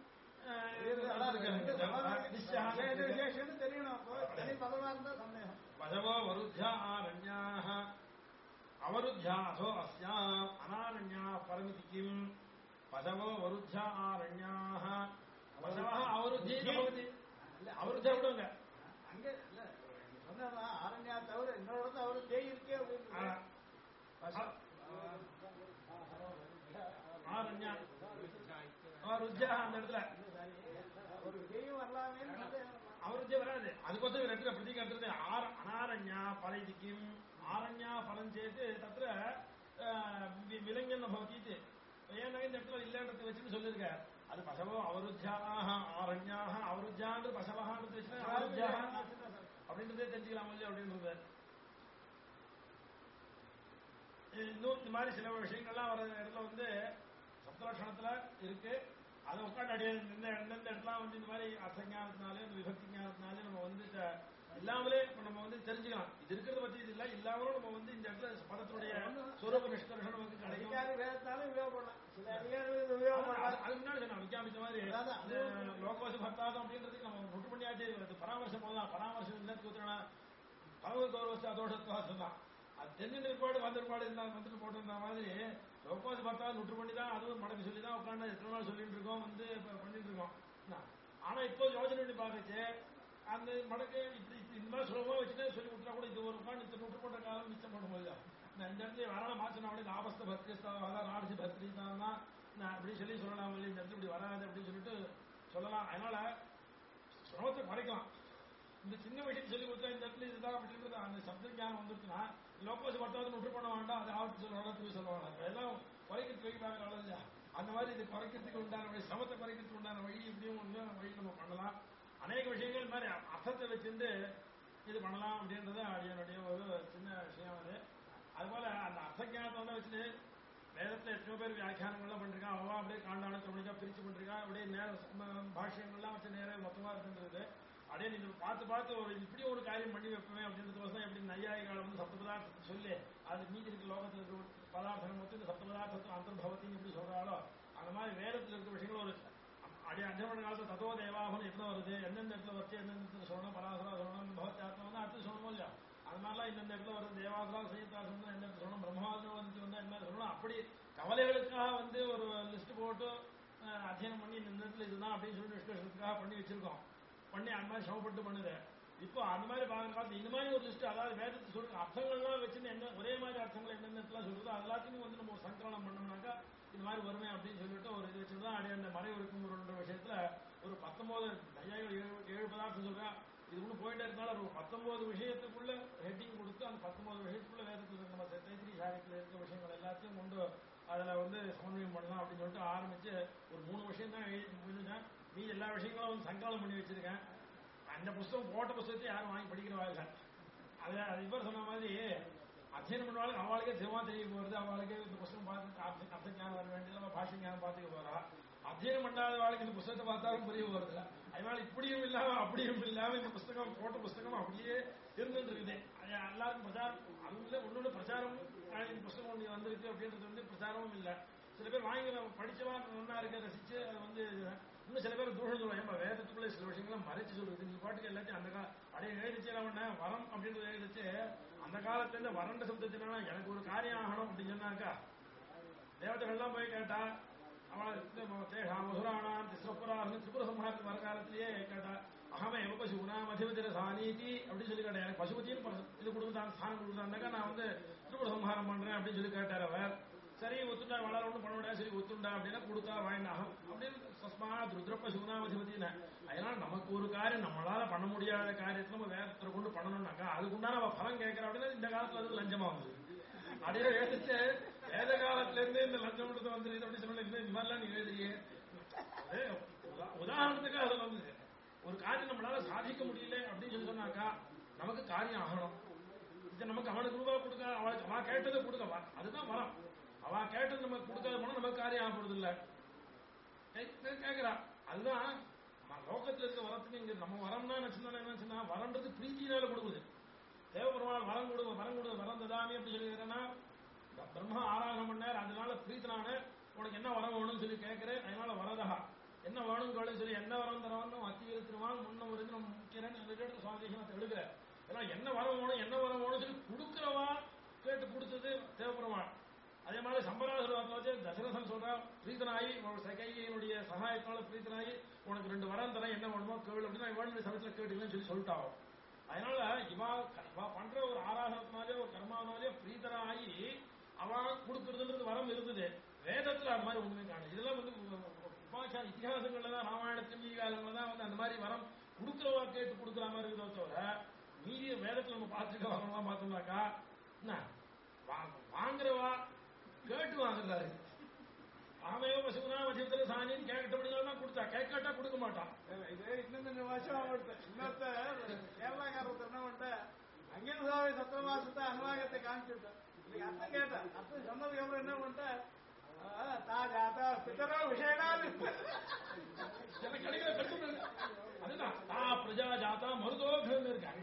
விசேஷம்னு தெரியணும். அப்போ தனி பதமா இருந்தா சந்தேகம். பதவோ வருத்யா ஆரண்யாக அவருத்தியாசோ அஸ்யாம் அனாரண்யா பரமிதி கிம் பதவோ வருத்யா ஆரண்யாக பதவா அவருத்தியே பவதி. அவருத்தியா விடுங்க அங்க இல்ல சொன்னா ஆரண்யா தவிர இன்னொரு இடத்துல அவரு தேய் இருக்கே அப்படின்னு ஆரண்யா ருத்யா அந்த இடத்துல ஒரு தேயும் வரலாமே அவருத்தியே வராது. அதுக்கோசம் ரெண்டு பிரதீகம் எடுத்துறது அனாரண்யா பரைதிக்கும் ஆரண்யா பலம் சேத்து தத்திர விலங்கன் பவதி. ஏன்னா இந்த இடத்துல இல்லன்றதை வச்சுன்னு சொல்லிருக்க. அது பசவோ அவருத்தியாக ஆரண்யாக அவருத்தியான்னு பசவகான்னு வச்சுன்னா அவருத்தியாக அப்படின்றதே தெரிஞ்சுக்கலாம் இல்லையா அப்படின்றது. இன்னும் இந்த மாதிரி சில விஷயங்கள்லாம் வர இடத்துல வந்து சப்தலட்சணத்துல இருக்கு. அதை உட்காந்து அடைய எந்தெந்த இடத்துல வந்து இந்த மாதிரி அர்த்தஞானத்தினாலே இந்த விபக்தி ஞானத்தினாலே நம்ம வந்து இல்லாமலே நம்ம வந்து தெரிஞ்சுக்கலாம். இது இருக்கிறத பத்தி இது இல்ல இல்லாமலும் நம்ம வந்து இந்த இடத்துல பதத்தினுடைய சொரூப நிஷ்கர்ஷம் நமக்கு கிடைக்கும். வேதத்தாலும் உபயோகப்படலாம். சில அதிகாரிகள் உபயோகப்படலாம். அதுக்கு முன்னாடி சொன்ன விஞ்ஞாபித்த மாதிரி லோகோசி பர்த்தாதம் அப்படின்றதுக்கு நம்ம நொட்டு பண்ணியாச்சு. பராமர்சம் போதான் பராமர்சம் இல்லத்துக்கு ஊத்துறா பரவ கௌரவசி அதோடத்துவா சொன்னான். அது தெரிஞ்ச நிற்பாடு வந்திருப்பாடு இருந்தால் வந்துட்டு போட்டிருந்த மாதிரி லோகோசி பர்த்தாவை நொட்டு பண்ணி தான் அதுவும் மடக்கு சொல்லி தான் உட்காந்து எத்தனை நாள் சொல்லிட்டு இருக்கோம் வந்து பண்ணிட்டு இருக்கோம். ஆனா இப்போ யோஜனை பண்ணி பார்த்துச்சு அந்த மடக்கு இப்படி இந்த மாதிரி சுலபமா வச்சுட்டு சொல்லி விட்டா கூட இது ஒரு உட்காந்து நொட்டு போட்ட காலம் மிச்சம் பண்ண முடியல. நான் இந்த இடத்துல வராத மாற்றினா அப்படி ஆபஸ்த பக்திஸ்தான் ராட்சி பக்தி தான் நான் அப்படி சொல்லி சொல்லலாம் இல்லை இந்த இடத்துல இப்படி வராது அப்படின்னு சொல்லிட்டு சொல்லலாம். அதனால சிரமத்தை குறைக்கலாம். இந்த சின்ன விஷயத்தை சொல்லி கொடுத்தா இந்த இடத்துல இதுதான் அப்படின்றது அந்த சப்த ஞானம் வந்துருச்சுன்னா லோகோசி பத்தாவது நொட்டு பண்ண வேண்டாம். அது ஆபத்து சொல்லுவாங்க திரும்பி சொல்லுவாங்க எல்லாம் குறைக்கிறதுக்கு வைக்கிறாங்க இல்லையா. அந்த மாதிரி இது குறைக்கிறதுக்கு உண்டான வழி சிரமத்தை குறைக்கிறதுக்கு உண்டான வழி இப்படியும் ஒன்று வழி நம்ம பண்ணலாம். அநேக விஷயங்கள் மாதிரி அர்த்தத்தை வச்சிருந்து இது பண்ணலாம் அப்படின்றது என்னுடைய ஒரு சின்ன விஷயம். அது அதுபோல அந்த அர்த்தஞானத்தை வச்சுட்டு வேதத்துல எத்தனையோ பேர் வியாக்கியானங்கள்லாம் பண்ணிருக்கான். அவன் அப்படியே காண்டானத்தை முடிஞ்சா பிரிச்சு பண்ணிருக்கான். அப்படியே நேரம் பாஷ்யங்கள்லாம் வச்சு நேரம் மொத்தமா இருக்குன்றது அப்படியே நீங்க பார்த்து ஒரு இப்படி ஒரு காரியம் பண்ணி வைப்பேன் அப்படின்றதுக்கோசம் எப்படி நையாயிகாலம் வந்து சப்த பதார்த்தத்தை சொல்லி அது மீதி இருக்க லோகத்தில் இருக்க பதார்த்தம் மொத்தம் இந்த சப்த பதார்த்தத்தை அந்தர்பவத்தின்னு எப்படி சொல்றாலோ அந்த மாதிரி வேதத்தில் இருக்க விஷயங்களும் ஒரு அப்படியே அஞ்சமணி காலத்தில் தத்துவ தேவாபம் எத்தனை வருது எந்தெந்த இடத்துல வச்சு எந்தெந்த இடத்துல சொல்லணும் பராசரா சொல்லணும் பகவத்யாத்மா வந்து அடுத்து சொல்லணும் இல்லையா. அது மாதிரிலாம் இந்தந்த இடத்துல வருது தேவாசரா சையத்தா சொல்லணும் எந்த இடத்துல சொல்லணும் பிரம்மாவதம் வந்து வந்தா என்ன சொல்லணும் அப்படி கவலைகளுக்காக வந்து ஒரு லிஸ்ட் போட்டு அத்தியனம் பண்ணி இந்த இடத்துல இதுதான் அப்படின்னு சொல்லி நிஷ்கர்ஷத்துக்காக பண்ணி வச்சிருக்கோம். பண்ணி அந்த மாதிரி சமப்பட்டு பண்ணுது. இப்போ அந்த மாதிரி பார்த்து இந்த மாதிரி ஒரு லிஸ்ட் அதாவது வேதத்தை சொல்ற அர்த்தங்கள்லாம் வச்சுன்னு என்ன ஒரே மாதிரி அர்த்தங்கள் என்னென்ன சொல்றதோ எல்லாத்தையும் வந்து நம்ம ஒரு சங்கலனம் பண்ணோம்னாக்கா இந்த மாதிரி வருமே அப்படின்னு சொல்லிட்டு ஒரு இது வச்சுதான் அப்படியே அந்த மறை இருக்குங்கிற விஷயத்துல ஒரு 19 7 பதார்த்தம் சொல்றேன். இது ஒண்ணு போயிட்டே இருந்தாலும் ஒரு 19 விஷயத்துக்குள்ள ஹெட்டிங் கொடுத்து அந்த 19 விஷயத்துக்குள்ள வேதத்துல நம்ம தைத்திரி சாயத்துல இருக்க விஷயங்கள் எல்லாத்தையும் கொண்டு அதுல வந்து சமன்வயம் பண்ணலாம் அப்படின்னு சொல்லிட்டு ஆரம்பிச்சு ஒரு 3 விஷயம் தான் எழுதினேன். நீ எல்லா விஷயங்களும் வந்து சங்கலம் பண்ணி வச்சிருக்கேன். அந்த புஸ்தகம் போட்ட புஸ்தகத்தை யாரும் வாங்கி படிக்கிறவா இல்லை. அது இவர் சொன்ன மாதிரி அத்தியனம் பண்ணுவாளுக்கு அவளுக்கே சிவமா தெரிய போறது. அவளுக்கு இந்த புஸ்தகம் பார்த்து அர்த்த ஞானம் வர வேண்டியது பாஷை ஞானம் பார்த்துக்க போறா. அத்தியனம் பண்ணாத வாழ்க்கை இந்த புஸ்தகத்தை பார்த்தாலும் புரிய போறது. அதனால இப்படியும் இல்லாம அப்படியும் இல்லாம இந்த புஸ்தகம் போட்ட புஸ்தகம் அப்படியே இருந்துட்டு இருக்குது. எல்லாருக்கும் பிரச்சாரம் அதுல ஒன்னொன்னு பிரச்சாரம் இந்த புஸ்தகம் ஒண்ணு வந்திருக்கு அப்படின்றது வந்து பிரச்சாரமும் இல்லை. சில பேர் வாங்கி படிச்சவா நல்லா இருக்க ரசிச்சு அதை வந்து இன்னும் சில பேர் தூஷம் சொல்லுவாங்க வேதத்துக்குள்ள சில விஷயங்கள்லாம் மறைச்சு சொல்லுது. நீ பாட்டுக்கு எல்லாத்தையும் அந்த அப்படியே எழுதிச்சு என்ன வரம் அப்படின்றது எழுதிச்சு அந்த காலத்துல இருந்து வறண்ட சப்தத்தினால எனக்கு ஒரு காரியம் ஆகணும் அப்படின்னு சொன்னாக்கா தேவதைகள்லாம் போய் கேட்டா மதுராணாம் திசுரப்புரான்னு திரிபுர சம்ஹாரத்துக்கு வர காலத்திலேயே கேட்டா அகமே பசுனா மதிவதிர சாணீதி அப்படின்னு சொல்லி கேட்டேன். எனக்கு பசுபதினு இது கொடுத்தான் ஸ்தானம் கொடுத்தான்னாக்கா நான் வந்து திரிபுர சம்ஹாரம் பண்றேன் அப்படின்னு சொல்லி கேட்டார் அவர். சரி ஒத்துண்டா வளர ஒன்றும் பண்ண முடியாது. சரி ஒத்துண்டா அப்படின்னா கொடுத்தா வாங்கினாகும் அப்படின்னு சஸ்மா ருத்ரப்ப சிவனாமதிபதினு. அதனால நமக்கு ஒரு காரியம் நம்மளால பண்ண முடியாத காரியத்தை நம்ம வேதத்தை கொண்டு பண்ணணும்னாக்கா அதுக்குண்டா நம்ம பலம் கேட்கிறோம் அப்படின்னா இந்த காலத்துல அது லஞ்சமா வந்து அப்படியே எழுதிச்சு வேத காலத்துல இருந்து இந்த லஞ்சம் கொடுத்து வந்துருது அப்படின்னு சொல்லி இந்த மாதிரிலாம் நீங்க எழுதுறியே. உதாரணத்துக்கு அது வந்து ஒரு காரியம் நம்மளால சாதிக்க முடியல அப்படின்னு சொல்லி சொன்னாக்கா நமக்கு காரியம் ஆகணும். இதை நமக்கு அவனுக்கு ரூபா கொடுக்க அவளுக்கு அவன் கேட்டதை கொடுக்க அதுதான் வரம். அவ கேட்டது நமக்கு கொடுக்காத போனா நமக்கு காரியம் ஆகப்படுறது இல்ல கேட்கிறா. அதுதான் லோகத்துல இருக்க வரத்துக்கு இங்க நம்ம வரம்னா என்ன வரன்றது பிரீத்தினால கொடுக்குது. தேவபெருமாள் வரம் கொடு வரம் ததாமி அப்படின்னு சொல்லி பிரம்மா ஆராதனை பண்ணார். அதனால பிரீத்தனான உனக்கு என்ன வரம் வேணும்னு சொல்லி கேட்கிறேன். அதனால வரதா என்ன வேணும் கேளுன்னு சொல்லி என்ன வரம் தரவனும் அத்தியில் திருவான் முன்ன இருந்து நம்ம முக்கியன்னு எடுத்து சுவாதேசம் எடுக்கிறேன். ஏன்னா என்ன வரம் வேணும் சொல்லி கொடுக்கிறவா கேட்டு கொடுத்தது தேவபெருமான். அதே மாதிரி சம்பராசுரத்தை தசரதன் சொல்றான், பிரீத்தனாயி கைகையினுடைய சகாயத்தால பிரீத்தனாயி உனக்கு 2 வரம் தரேன், என்ன வேணுமோ கேளு அப்படின்னா வேணுடைய சமயத்தில் கேட்டுக்கலன்னு சொல்லி சொல்லிட்டாவும். அதனால இவா பண்ற ஒரு ஆராதனத்தினாலே ஒரு கர்மாவனாலே பிரீத்தனாயி அவ கொடுக்கறதுன்றது வரம் இருந்தது. வேதத்துல அது மாதிரி ஒண்ணுமே காணும். இதெல்லாம் உபாச்சார இத்திஹாசங்கள்ல தான், ராமாயணத்தின் மீகாலங்கள்ல தான் அந்த மாதிரி வரம் கொடுக்கிறவா கேட்டு கொடுக்குற மாதிரி இருக்கிறத தவிர மீதி வேதத்துல நம்ம பார்த்துக்க வரலாம் பார்த்தோம்னாக்கா என்ன வாங்குறவா கேட்டு வாங்குறாரு. ஆமையோ பசுனா வசத்துல சாணின்னு கேட்டபடிதான் கொடுத்தா, கேட்காட்டா கொடுக்க மாட்டான். இது இன்னொரு வருஷம் இன்னொருத்த கேரளாக்காரர் என்ன பண்ணிட்ட அங்கேயும் சுவாமி சத்திரமாசத்தை அனுவாகத்தை காமிச்சுட்டேன். இன்னைக்கு அர்த்தம் கேட்டேன். அர்த்தம் சொன்னதுக்கு அப்புறம் என்ன பண்ணிட்டேன், தாஜாத்தா பித்தரோ விஷயனாலும் எனக்கு கிடைக்கிற கட்டு அதுதான் தா பிரஜா ஜாத்தா மருதோகம் இருக்காங்க.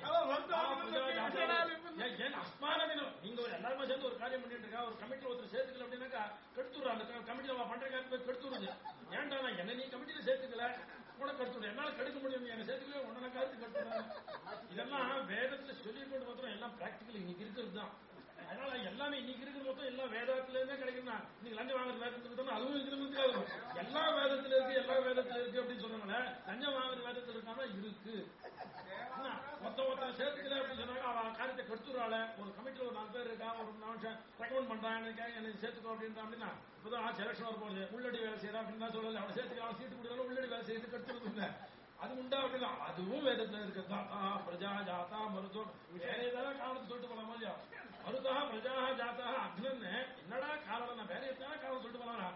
நீங்க ஒரு எல்லாருமே சேர்ந்து ஒரு காரியம் பண்ணிட்டு இருக்கா, ஒரு கமிட்டியில் ஒருத்தர் சேர்த்துக்கல அப்படின்னாக்கா கெடுத்துடுறா. அந்த கமிட்டியில் பண்ற காரியத்தை கெடுத்துடுது. ஏன்டா நான் என்ன நீ கமிட்டியில சேர்த்துக்கல உனக்கு கெடுத்துடு, என்னால கெடுக்க முடியும், என்ன சேர்த்துக்கல உடனே கருத்து கெடுத்துடுறாங்க. இதெல்லாம் வேதத்துல சொல்லிக் கொண்டு மாத்திரம் எல்லாம் பிராக்டிகல் இன்னைக்கு இருக்கிறது தான். அதனால எல்லாமே இன்னைக்கு இருக்கிற மொத்தம் எல்லாம் வேதத்துல இருந்தே கிடைக்குதுன்னா இன்னைக்கு லஞ்சம் வாங்குற வேதத்துல அதுவும் இருக்கிறது எல்லா வேதத்துல இருக்கு, எல்லா வேதத்துல இருக்கு அப்படின்னு சொன்னாங்களே. லஞ்சம் வாங்குற வேதத்துல இருக்காம இருக்கு. ஒருத்தன் சேர்த்துக்கல அப்படின்னு சொன்னாங்க அவன் காரியத்தை கெடுத்துறாள். ஒரு கமிட்டியில் ஒரு 4 பேர் இருக்கா, ஒரு மனுஷன் ரெக்கமெண்ட் பண்றான் எனக்கு சேர்த்துக்கோ அப்படின்னா அப்படின்னா இப்பதான் செலக்ஷன் வர போகுது, உள்ளடி வேலை செய்யறா அப்படின்னு சொல்லல. அவன் சேர்த்துக்கலாம் சீட்டு கொடுத்தாலும் உள்ளடி வேலை செய்து கெடுத்துறது இல்லை. அது உண்டா அப்படின்னா அதுவும் வேதத்துல இருக்குதா. பிரஜா ஜாத்தா மருத்துவ வேற ஏதாவது காரணத்தை சொல்லிட்டு போலாம் இல்லையா. மருதா பிரஜா ஜாத்தா அக்னன்னு என்னடா காரணம், நான் வேற எத்தனை காரணம் சொல்லிட்டு போனா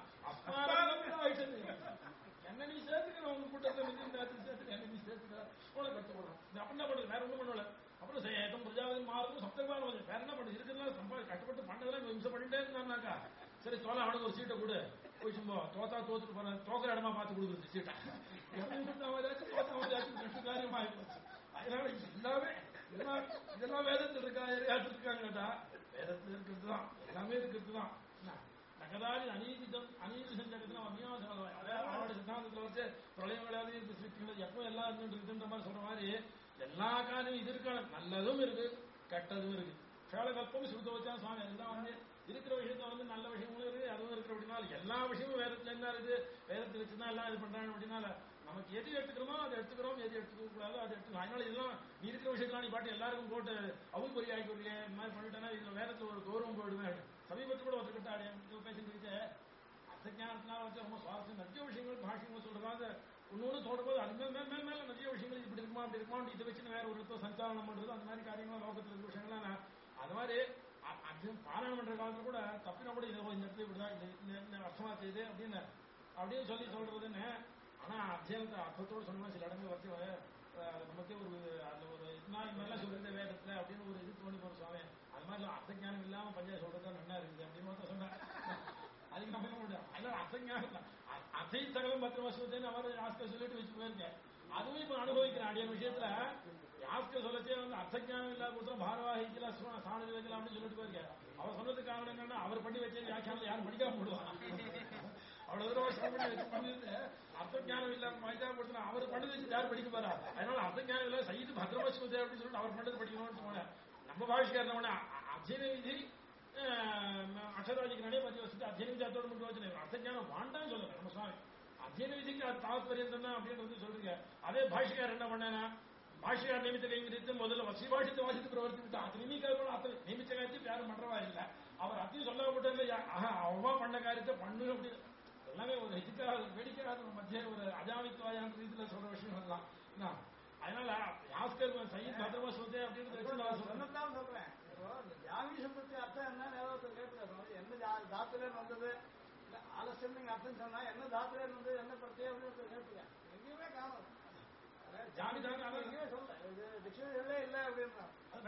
என்ன நீ சேர்த்துக்க உங்க கூட்டத்தை சேர்த்துக்க என்ன நீ சேர்த்துக்க உனக்கு கட்டு போடுறோம். அப்படின்னா பண்ணுறது வேற ஒன்றும் பண்ணல. அப்புறம் சேதம் பிரஜாவது மாறும் சப்தகுமார் வேற என்ன பண்ணுறது இருக்கிறதுலாம் கஷ்டப்பட்டு பண்ணதெல்லாம் இம்சை பண்ணிட்டே இருந்தாருனாக்கா சரி தோலை அவனுக்கு ஒரு சீட்டை கொடு போய் சும்மா தோத்தா தோத்துட்டு போன தோக்கிற இடமா பார்த்து கொடுக்குறது சீட்டை தோத்தாச்சும் காரியமா ஆயிப்போச்சு. அதனால எல்லாமே இதெல்லாம் வேதத்தில் இருக்கா யாராச்சும் இருக்காங்கடா, வேதத்தில் இருக்கிறது தான் எல்லாமே இருக்கிறது தான். நகதாதி அநீதி செஞ்சதுன்னா அவனோட சித்தாந்தத்தில் வச்சு பிரளயம் கிடையாது சிருஷ்டிகள் எப்போ எல்லாம் இருக்குன்ற மாதிரி சொல்ற மாதிரி எல்லா காரியமும் இது இருக்கான நல்லதும் இருக்கு கெட்டதும் இருக்கு. கேளகல்பம் சுருத்த வச்சா சுவாமி எல்லாம் வந்து இருக்கிற விஷயத்த நல்ல விஷயங்களும் இருக்கு அதுவும் இருக்கு. அப்படின்னா எல்லா விஷயமும் வேதத்துல என்ன இருக்கு, வேதத்தை வச்சுதான் எல்லாம் இது பண்றாங்க. அப்படின்னால நமக்கு எது எடுத்துக்கிறோமோ அதை எடுத்துக்கிறோம், எது எடுத்துக்க கூடாதோ அதை எடுத்துக்கலாம். அதனால இதெல்லாம் நீ இருக்கிற விஷயத்தான் நீ பாட்டு எல்லாருக்கும் போட்டு அவங்க பொறி ஆக்கி விடுறிய இந்த மாதிரி பண்ணிட்டேன்னா இதுல வேதத்துல ஒரு கௌரவம் போயிடுவேன். சமீபத்தில் கூட ஒருத்தர்கிட்ட பேசிட்டு இருக்க அர்த்தஞானத்தினால வச்சு ரொம்ப சுவாரஸ்யம் நிறைய விஷயங்கள் பாஷைகள் சொல்றதாங்க ஒன்னு சொல்ற போது அது மேல் மேல நிறைய விஷயங்கள் இப்படி இருக்குமா அப்படி இருக்குமா இதை வச்சு வேற ஒரு சஞ்சாரணம் பண்றது அந்த மாதிரி காரியங்களும் லோகத்தில் இருக்கிற விஷயங்கள்லாம் அது மாதிரி பாராயணம் பண்ற காலத்துல கூட தப்பினா கூட இதை இந்த இடத்துல இப்படிதான் அர்த்தமா செய்யுது அப்படின்னு சொல்லி சொல்றதுன்னு. ஆனா அத்தியாயத்தை அர்த்தத்தோடு சொன்னா சில இடங்கள் வச்சு நமக்கே ஒரு அதுல ஒரு இது மாதிரிலாம் சொல்றது வேதத்துல அப்படின்னு ஒரு இது தோணி போற சுவாமி. அது மாதிரி அர்த்தஞானம் இல்லாம பஞ்சாயத்து சொல்றதா நல்லா இருக்குது அப்படின்னு சொன்னேன். அதுக்கு நம்ம என்ன முடியும். அதனால அர்த்தஞானம் அசை சகலம் 10 வருஷத்துன்னு அவர் யாஸ்கர் சொல்லிட்டு வச்சு போயிருக்கேன். அதுவும் இப்ப அனுபவிக்கிறேன். அடியான விஷயத்துல யாஸ்கர் சொல்லச்சே வந்து அர்த்தஞானம் இல்லாத புத்தகம் பாரவாகிக்கலாம் சாணி வைக்கலாம் அப்படின்னு சொல்லிட்டு போயிருக்கேன். அவர் சொன்னதுக்கு காரணம் என்னன்னா அவர் பண்ணி வச்ச வியாக்கியானத்தை யாரும் படிக்காம போடுவாங்க. அவ்வளவு தூரம் வருஷம் பண்ணி வச்சு அர்த்தஞானம் இல்லாம மனிதா கொடுத்தா அவர் பண்ணி வச்சு யாரும் படிக்க போறா. அதனால அர்த்தஞானம் இல்ல சைது பத்ரமஸ்வதே அப்படின்னு சொல்லிட்டு அவர் பண்ணது படிக்கணும்னு போனேன். நம்ம பாஷிக்காரன அத்தியன விதி அக்ஷராஜிக்கு நிறைய 10 வருஷத்துக்கு அத்தியன விதி அதோட மட்டும் வச்சு அர்த்தஞானம் வாண்டான்னு சொல்லுங்க நம்ம சுவாமி. அத்தியன விதிக்கு அது தாத்பரியம் தான் அப்படின்னு வந்து சொல்றீங்க. அதே பாஷிக்காரர் என்ன பண்ணேன்னா பாஷிகார் நியமித்த கைங்கிறது முதல்ல வசிபாஷத்தை வாசித்து பிரவர்த்திவிட்டா அது நியமிக்காத அத்தனை நியமித்த காரியத்தை யாரும் பண்றவா இல்லை. அவர் அத்தையும் சொல்லப்பட்ட அவமா பண்ண காரியத்தை பண்ணு அப்படி எல்லாமே ஒரு எதுக்காக வெடிக்காத மத்திய ஒரு அஜாமித்வாயான ரீதியில சொல்ற விஷயம் எல்லாம். அதனால யாஸ்கர் சையத் பத்ரமா சொல்றேன் அப்படின்னு சொல்றேன். ஜாமி சப்தத்தை அர்த்தம் என்ன கேட்கிறாரு என்ன தாத்துல வந்தது ஆலசியம் நீங்க அர்த்தம் சொன்னா என்ன தாத்துல இருந்தது என்ன பிரத்யேகம் அப்படின்னு கேட்கிறேன். எங்கேயுமே காணும் டிக்ஷனரியிலே இல்ல அப்படின்னா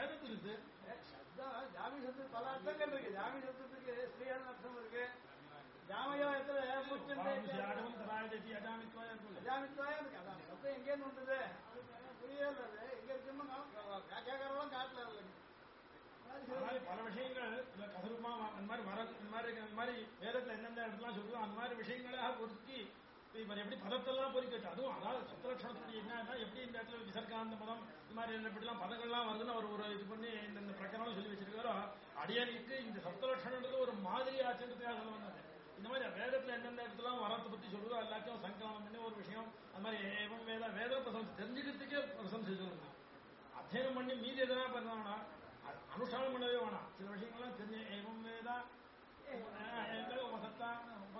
ஜாமி சப்தத்துக்கு பல அர்த்தங்கள் இருக்கு. ஜாமி சப்தத்துக்கு ஸ்ரீயான அர்த்தம் இருக்கு. ஜாமயோகத்துல அஜாமித்வாயம் இருக்கு. அதான் சப்தம் எங்கேன்னு வந்தது புரியவே இல்லை. எங்க இருக்குன்னு வியாக்கியாக்காரெல்லாம் காட்டல இல்லைங்க. பல விஷயங்கள் இந்த கசருமா அந்த மாதிரி வர இந்த மாதிரி வேதத்துல எந்தெந்த இடத்துலாம் சொல்லுவோம் அந்த மாதிரி விஷயங்களாக பொருத்தி இப்ப எப்படி பதத்தெல்லாம் பொறிக்க வச்சு அதுவும் அதாவது சப்தலட்சணத்துடைய என்னன்னா எப்படி இந்த இடத்துல விசர்காந்த பதம் இந்த மாதிரி எப்படிலாம் பதங்கள்லாம் வருதுன்னு அவர் ஒரு இது பண்ணி இந்த பிரகாரம் சொல்லி வச்சிருக்காரோ அடியனுக்கு இந்த சப்தலட்சணன்றது ஒரு மாதிரி ஆச்சரியத்துக்காக சொல்ல வந்தாரு. இந்த மாதிரி வேதத்துல எந்தெந்த இடத்துல வரத்தை பத்தி சொல்லுதோ எல்லாத்தையும் சங்கலனம் பண்ணி ஒரு விஷயம் அந்த மாதிரி ஏவம் வேத பிரசம்சை தெரிஞ்சுக்கிறதுக்கே பிரசம்சை சொல்லுங்க. அத்தியனம் பண்ணி மீதி எதனா பண்ணா அனுஷ்டானம் பண்ணவே வேணாம். சில விஷயங்கள்லாம் தெரிஞ்சு ஏவம் வேதா உபசத்தா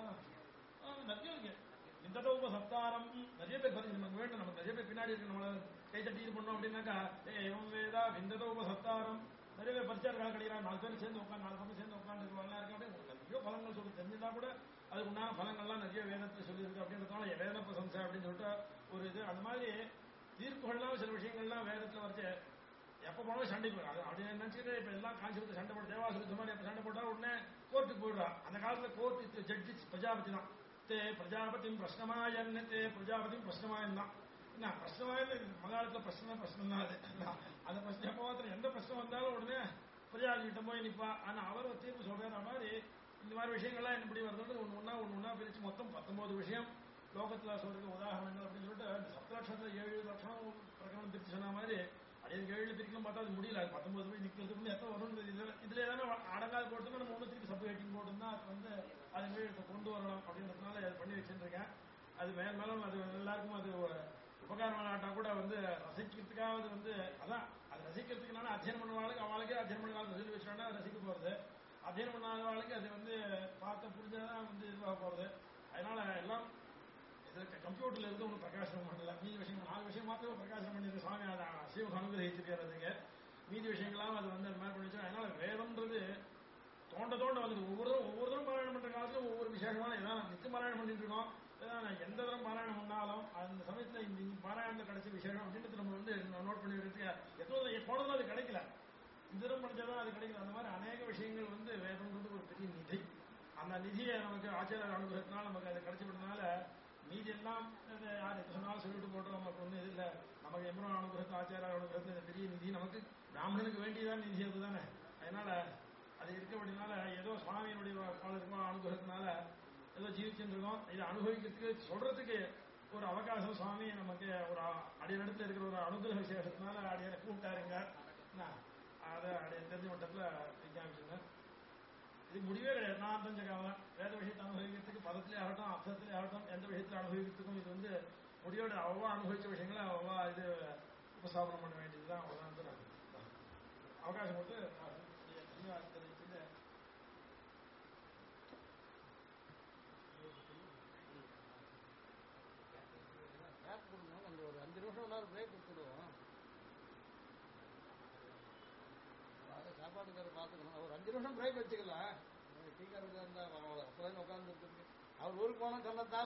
நிறைய இருக்கு. இந்த உபசப்தாரம் நிறைய பேர் பதிவு நமக்கு வேண்டும். நமக்கு நிறைய பேர் பின்னாடி இருக்கு. நம்மள கை தட்டி இது பண்ணோம் அப்படின்னாக்கா ஏவம் வேதா விந்தத உபசப்தாரம் நிறைய பேர் பரிச்சார்கள் கிடைக்கிறாங்க. 4 பேர் சேர்ந்து உட்காந்து 4 பக்கம் சேர்ந்து உட்காந்து இருக்காங்க. நிறைய பலங்கள் சொல்லி தெரிஞ்சுட்டா கூட அதுக்கு உண்டான பலங்கள்லாம் நிறைய வேதத்தை சொல்லியிருக்கு அப்படின்றதுனால வேத பிரசம்சை அப்படின்னு சொல்லிட்டு ஒரு இது அந்த மாதிரி தீர்ப்புகள்லாம் சில விஷயங்கள்லாம் வேதத்துல வச்சு எப்ப போனாலும் சண்டை போயிடும். அது அப்படின்னு நினைச்சுட்டு இப்ப எல்லாம் காஞ்சிபுரத்து சண்டை போட்டு தேவாசுரத்து மாதிரி எப்ப சண்டை போட்டா உடனே கோர்ட்டுக்கு போயிடுறா. அந்த காலத்துல கோர்ட்டு ஜட்ஜி பிரஜாபதி தான். தே பிரஜாபதியும் பிரஷ்னமாயன்னு தே பிரஜாபதியும் பிரஷ்னமாயன் தான். என்ன பிரஷ்னமாயன்னு மலையாளத்துல பிரஷ்னம் தான். அது அந்த பிரச்சனை எப்ப மாத்திரம் எந்த பிரச்சனை வந்தாலும் உடனே பிரஜாகிட்ட போய் நிப்பா. ஆனா அவர் தீர்ப்பு சொல்ற மாதிரி இந்த மாதிரி விஷயங்கள்லாம் எப்படி வருது ஒண்ணு ஒண்ணா பிரிச்சு மொத்தம் 19 விஷயம் லோகத்துல சொல்றது உதாரணங்கள் அப்படின்னு சொல்லிட்டு சப்தலட்சணத்துல 7 லட்சணம் பிரகடனம் பிரிச்சு சொன்ன மாதிரி எனக்கு 7 பிரிக்கணும் பார்த்தா அது முடியல. 19 போய் நிக்கிறதுக்கு எத்தனை வரும் இதுல ஏதாவது அடங்காது போட்டு நம்ம ஒண்ணு திருப்பி சப் ஹெட்டிங் போட்டுருந்தா அது அது மேல கொண்டு வரலாம் அப்படின்றதுனால அது பண்ணி வச்சிருக்கேன். அது மேலும் அது எல்லாருக்கும் அது உபகாரம் விளையாட்டா கூட ரசிக்கிறதுக்காக அதான் அது ரசிக்கிறதுக்குனால அத்தியனம் பண்ணுவாளுக்கு அவளுக்கே அத்தியனம் பண்ண சொல்லி வச்சோன்னா ரசிக்க போறது. அத்தியனம் பண்ணாதவாளுக்கு அது பார்த்து புரிஞ்சாதான் இதுவாக போறது. அதனால எல்லாம் கம்ப்யூட்டர்ல இருந்து ஒன்றும் பிரகாசனம் பண்ணல. மீதி விஷயங்கள் 4 விஷயம் மாத்திரம் பிரகாசனம் பண்ணிருக்கு. சுவாமி அதை சிவம் அனுகிரகிச்சிருக்கிறதுக்கு மீதி விஷயங்களாம் அது அந்த மாதிரி பண்ணிச்சு. அதனால வேதம்ன்றது தோண்ட வந்து ஒவ்வொருத்தரும் பாராயணம் பண்ற காலத்துல ஒவ்வொரு விசேஷமான ஏதாவது நிச்சயம் பாராயணம் பண்ணிட்டு இருக்கோம். எந்த தரம் பாராயணம் பண்ணாலும் அந்த சமயத்துல இந்த பாராயணம் கிடைச்ச விசேஷம் அப்படின்றது நம்ம நோட் பண்ணி வைக்கிறதுக்கு போனதும் அது கிடைக்கல. இந்த தரம் படிச்சாதான் அது கிடைக்கல. அந்த மாதிரி அநேக விஷயங்கள் வேதம்ன்றது ஒரு பெரிய நிதி. அந்த நிதியை நமக்கு ஆச்சார அனுகிரகத்தினால நமக்கு அது கிடைச்சிவிட்டதுனால மீதி எல்லாம் யார் எது சொன்னாலும் சொல்லிட்டு போட்டோம். நமக்கு ஒண்ணு இது இல்லை. நமக்கு எம்பரம் அனுகிரகத்து ஆச்சார அனுகிரகத்து பெரிய நிதி நமக்கு பிராமணனுக்கு வேண்டியதான் நிதி அது தானே. அதனால அது இருக்க அப்படின்னால ஏதோ சுவாமியினுடைய அனுகிரகத்தினால ஏதோ ஜீவிச்சுட்டு இருக்கோம். இதை அனுபவிக்கிறதுக்கு சொல்றதுக்கு ஒரு அவகாசம் சுவாமி நமக்கு ஒரு அடியெடுத்து இருக்கிற ஒரு அனுகிரக விசேஷத்தினால அடியனை கூப்பிட்டாருங்க. அதை அடைய தெரிஞ்ச மட்டத்துல விஞ்ஞாபிச்சுங்க. இது முடிவே கிடையாது. நான் தெரிஞ்சக்காம வேத விஷயத்தை அனுபவிக்கிறதுக்கு பதத்திலே ஆகட்டும் அர்த்தத்திலே ஆகட்டும் எந்த விஷயத்துல அனுபவிக்கிறதுக்கும் இது முடியோட அவ்வளவா அனுபவிச்ச விஷயங்களை அவ்வளவா இது உபஸ்தாபனம் பண்ண வேண்டியதுதான். அவ்வளவுதான் அவகாசம் போட்டு தெரிவிச்சுட்டு கொடுக்கணும். அந்த ஒரு 5 நிமிஷம் பிரேக் கொடுத்துடுவோம். சாப்பாட்டுக்கார பார்த்துக்கணும். ஒரு 5 நிமிஷம் பிரேக் வச்சுக்கலாம். டீ காரங்க இருந்தா அப்பதான் உட்கார்ந்து அவர் ஊருக்கு போனா சொன்னதான்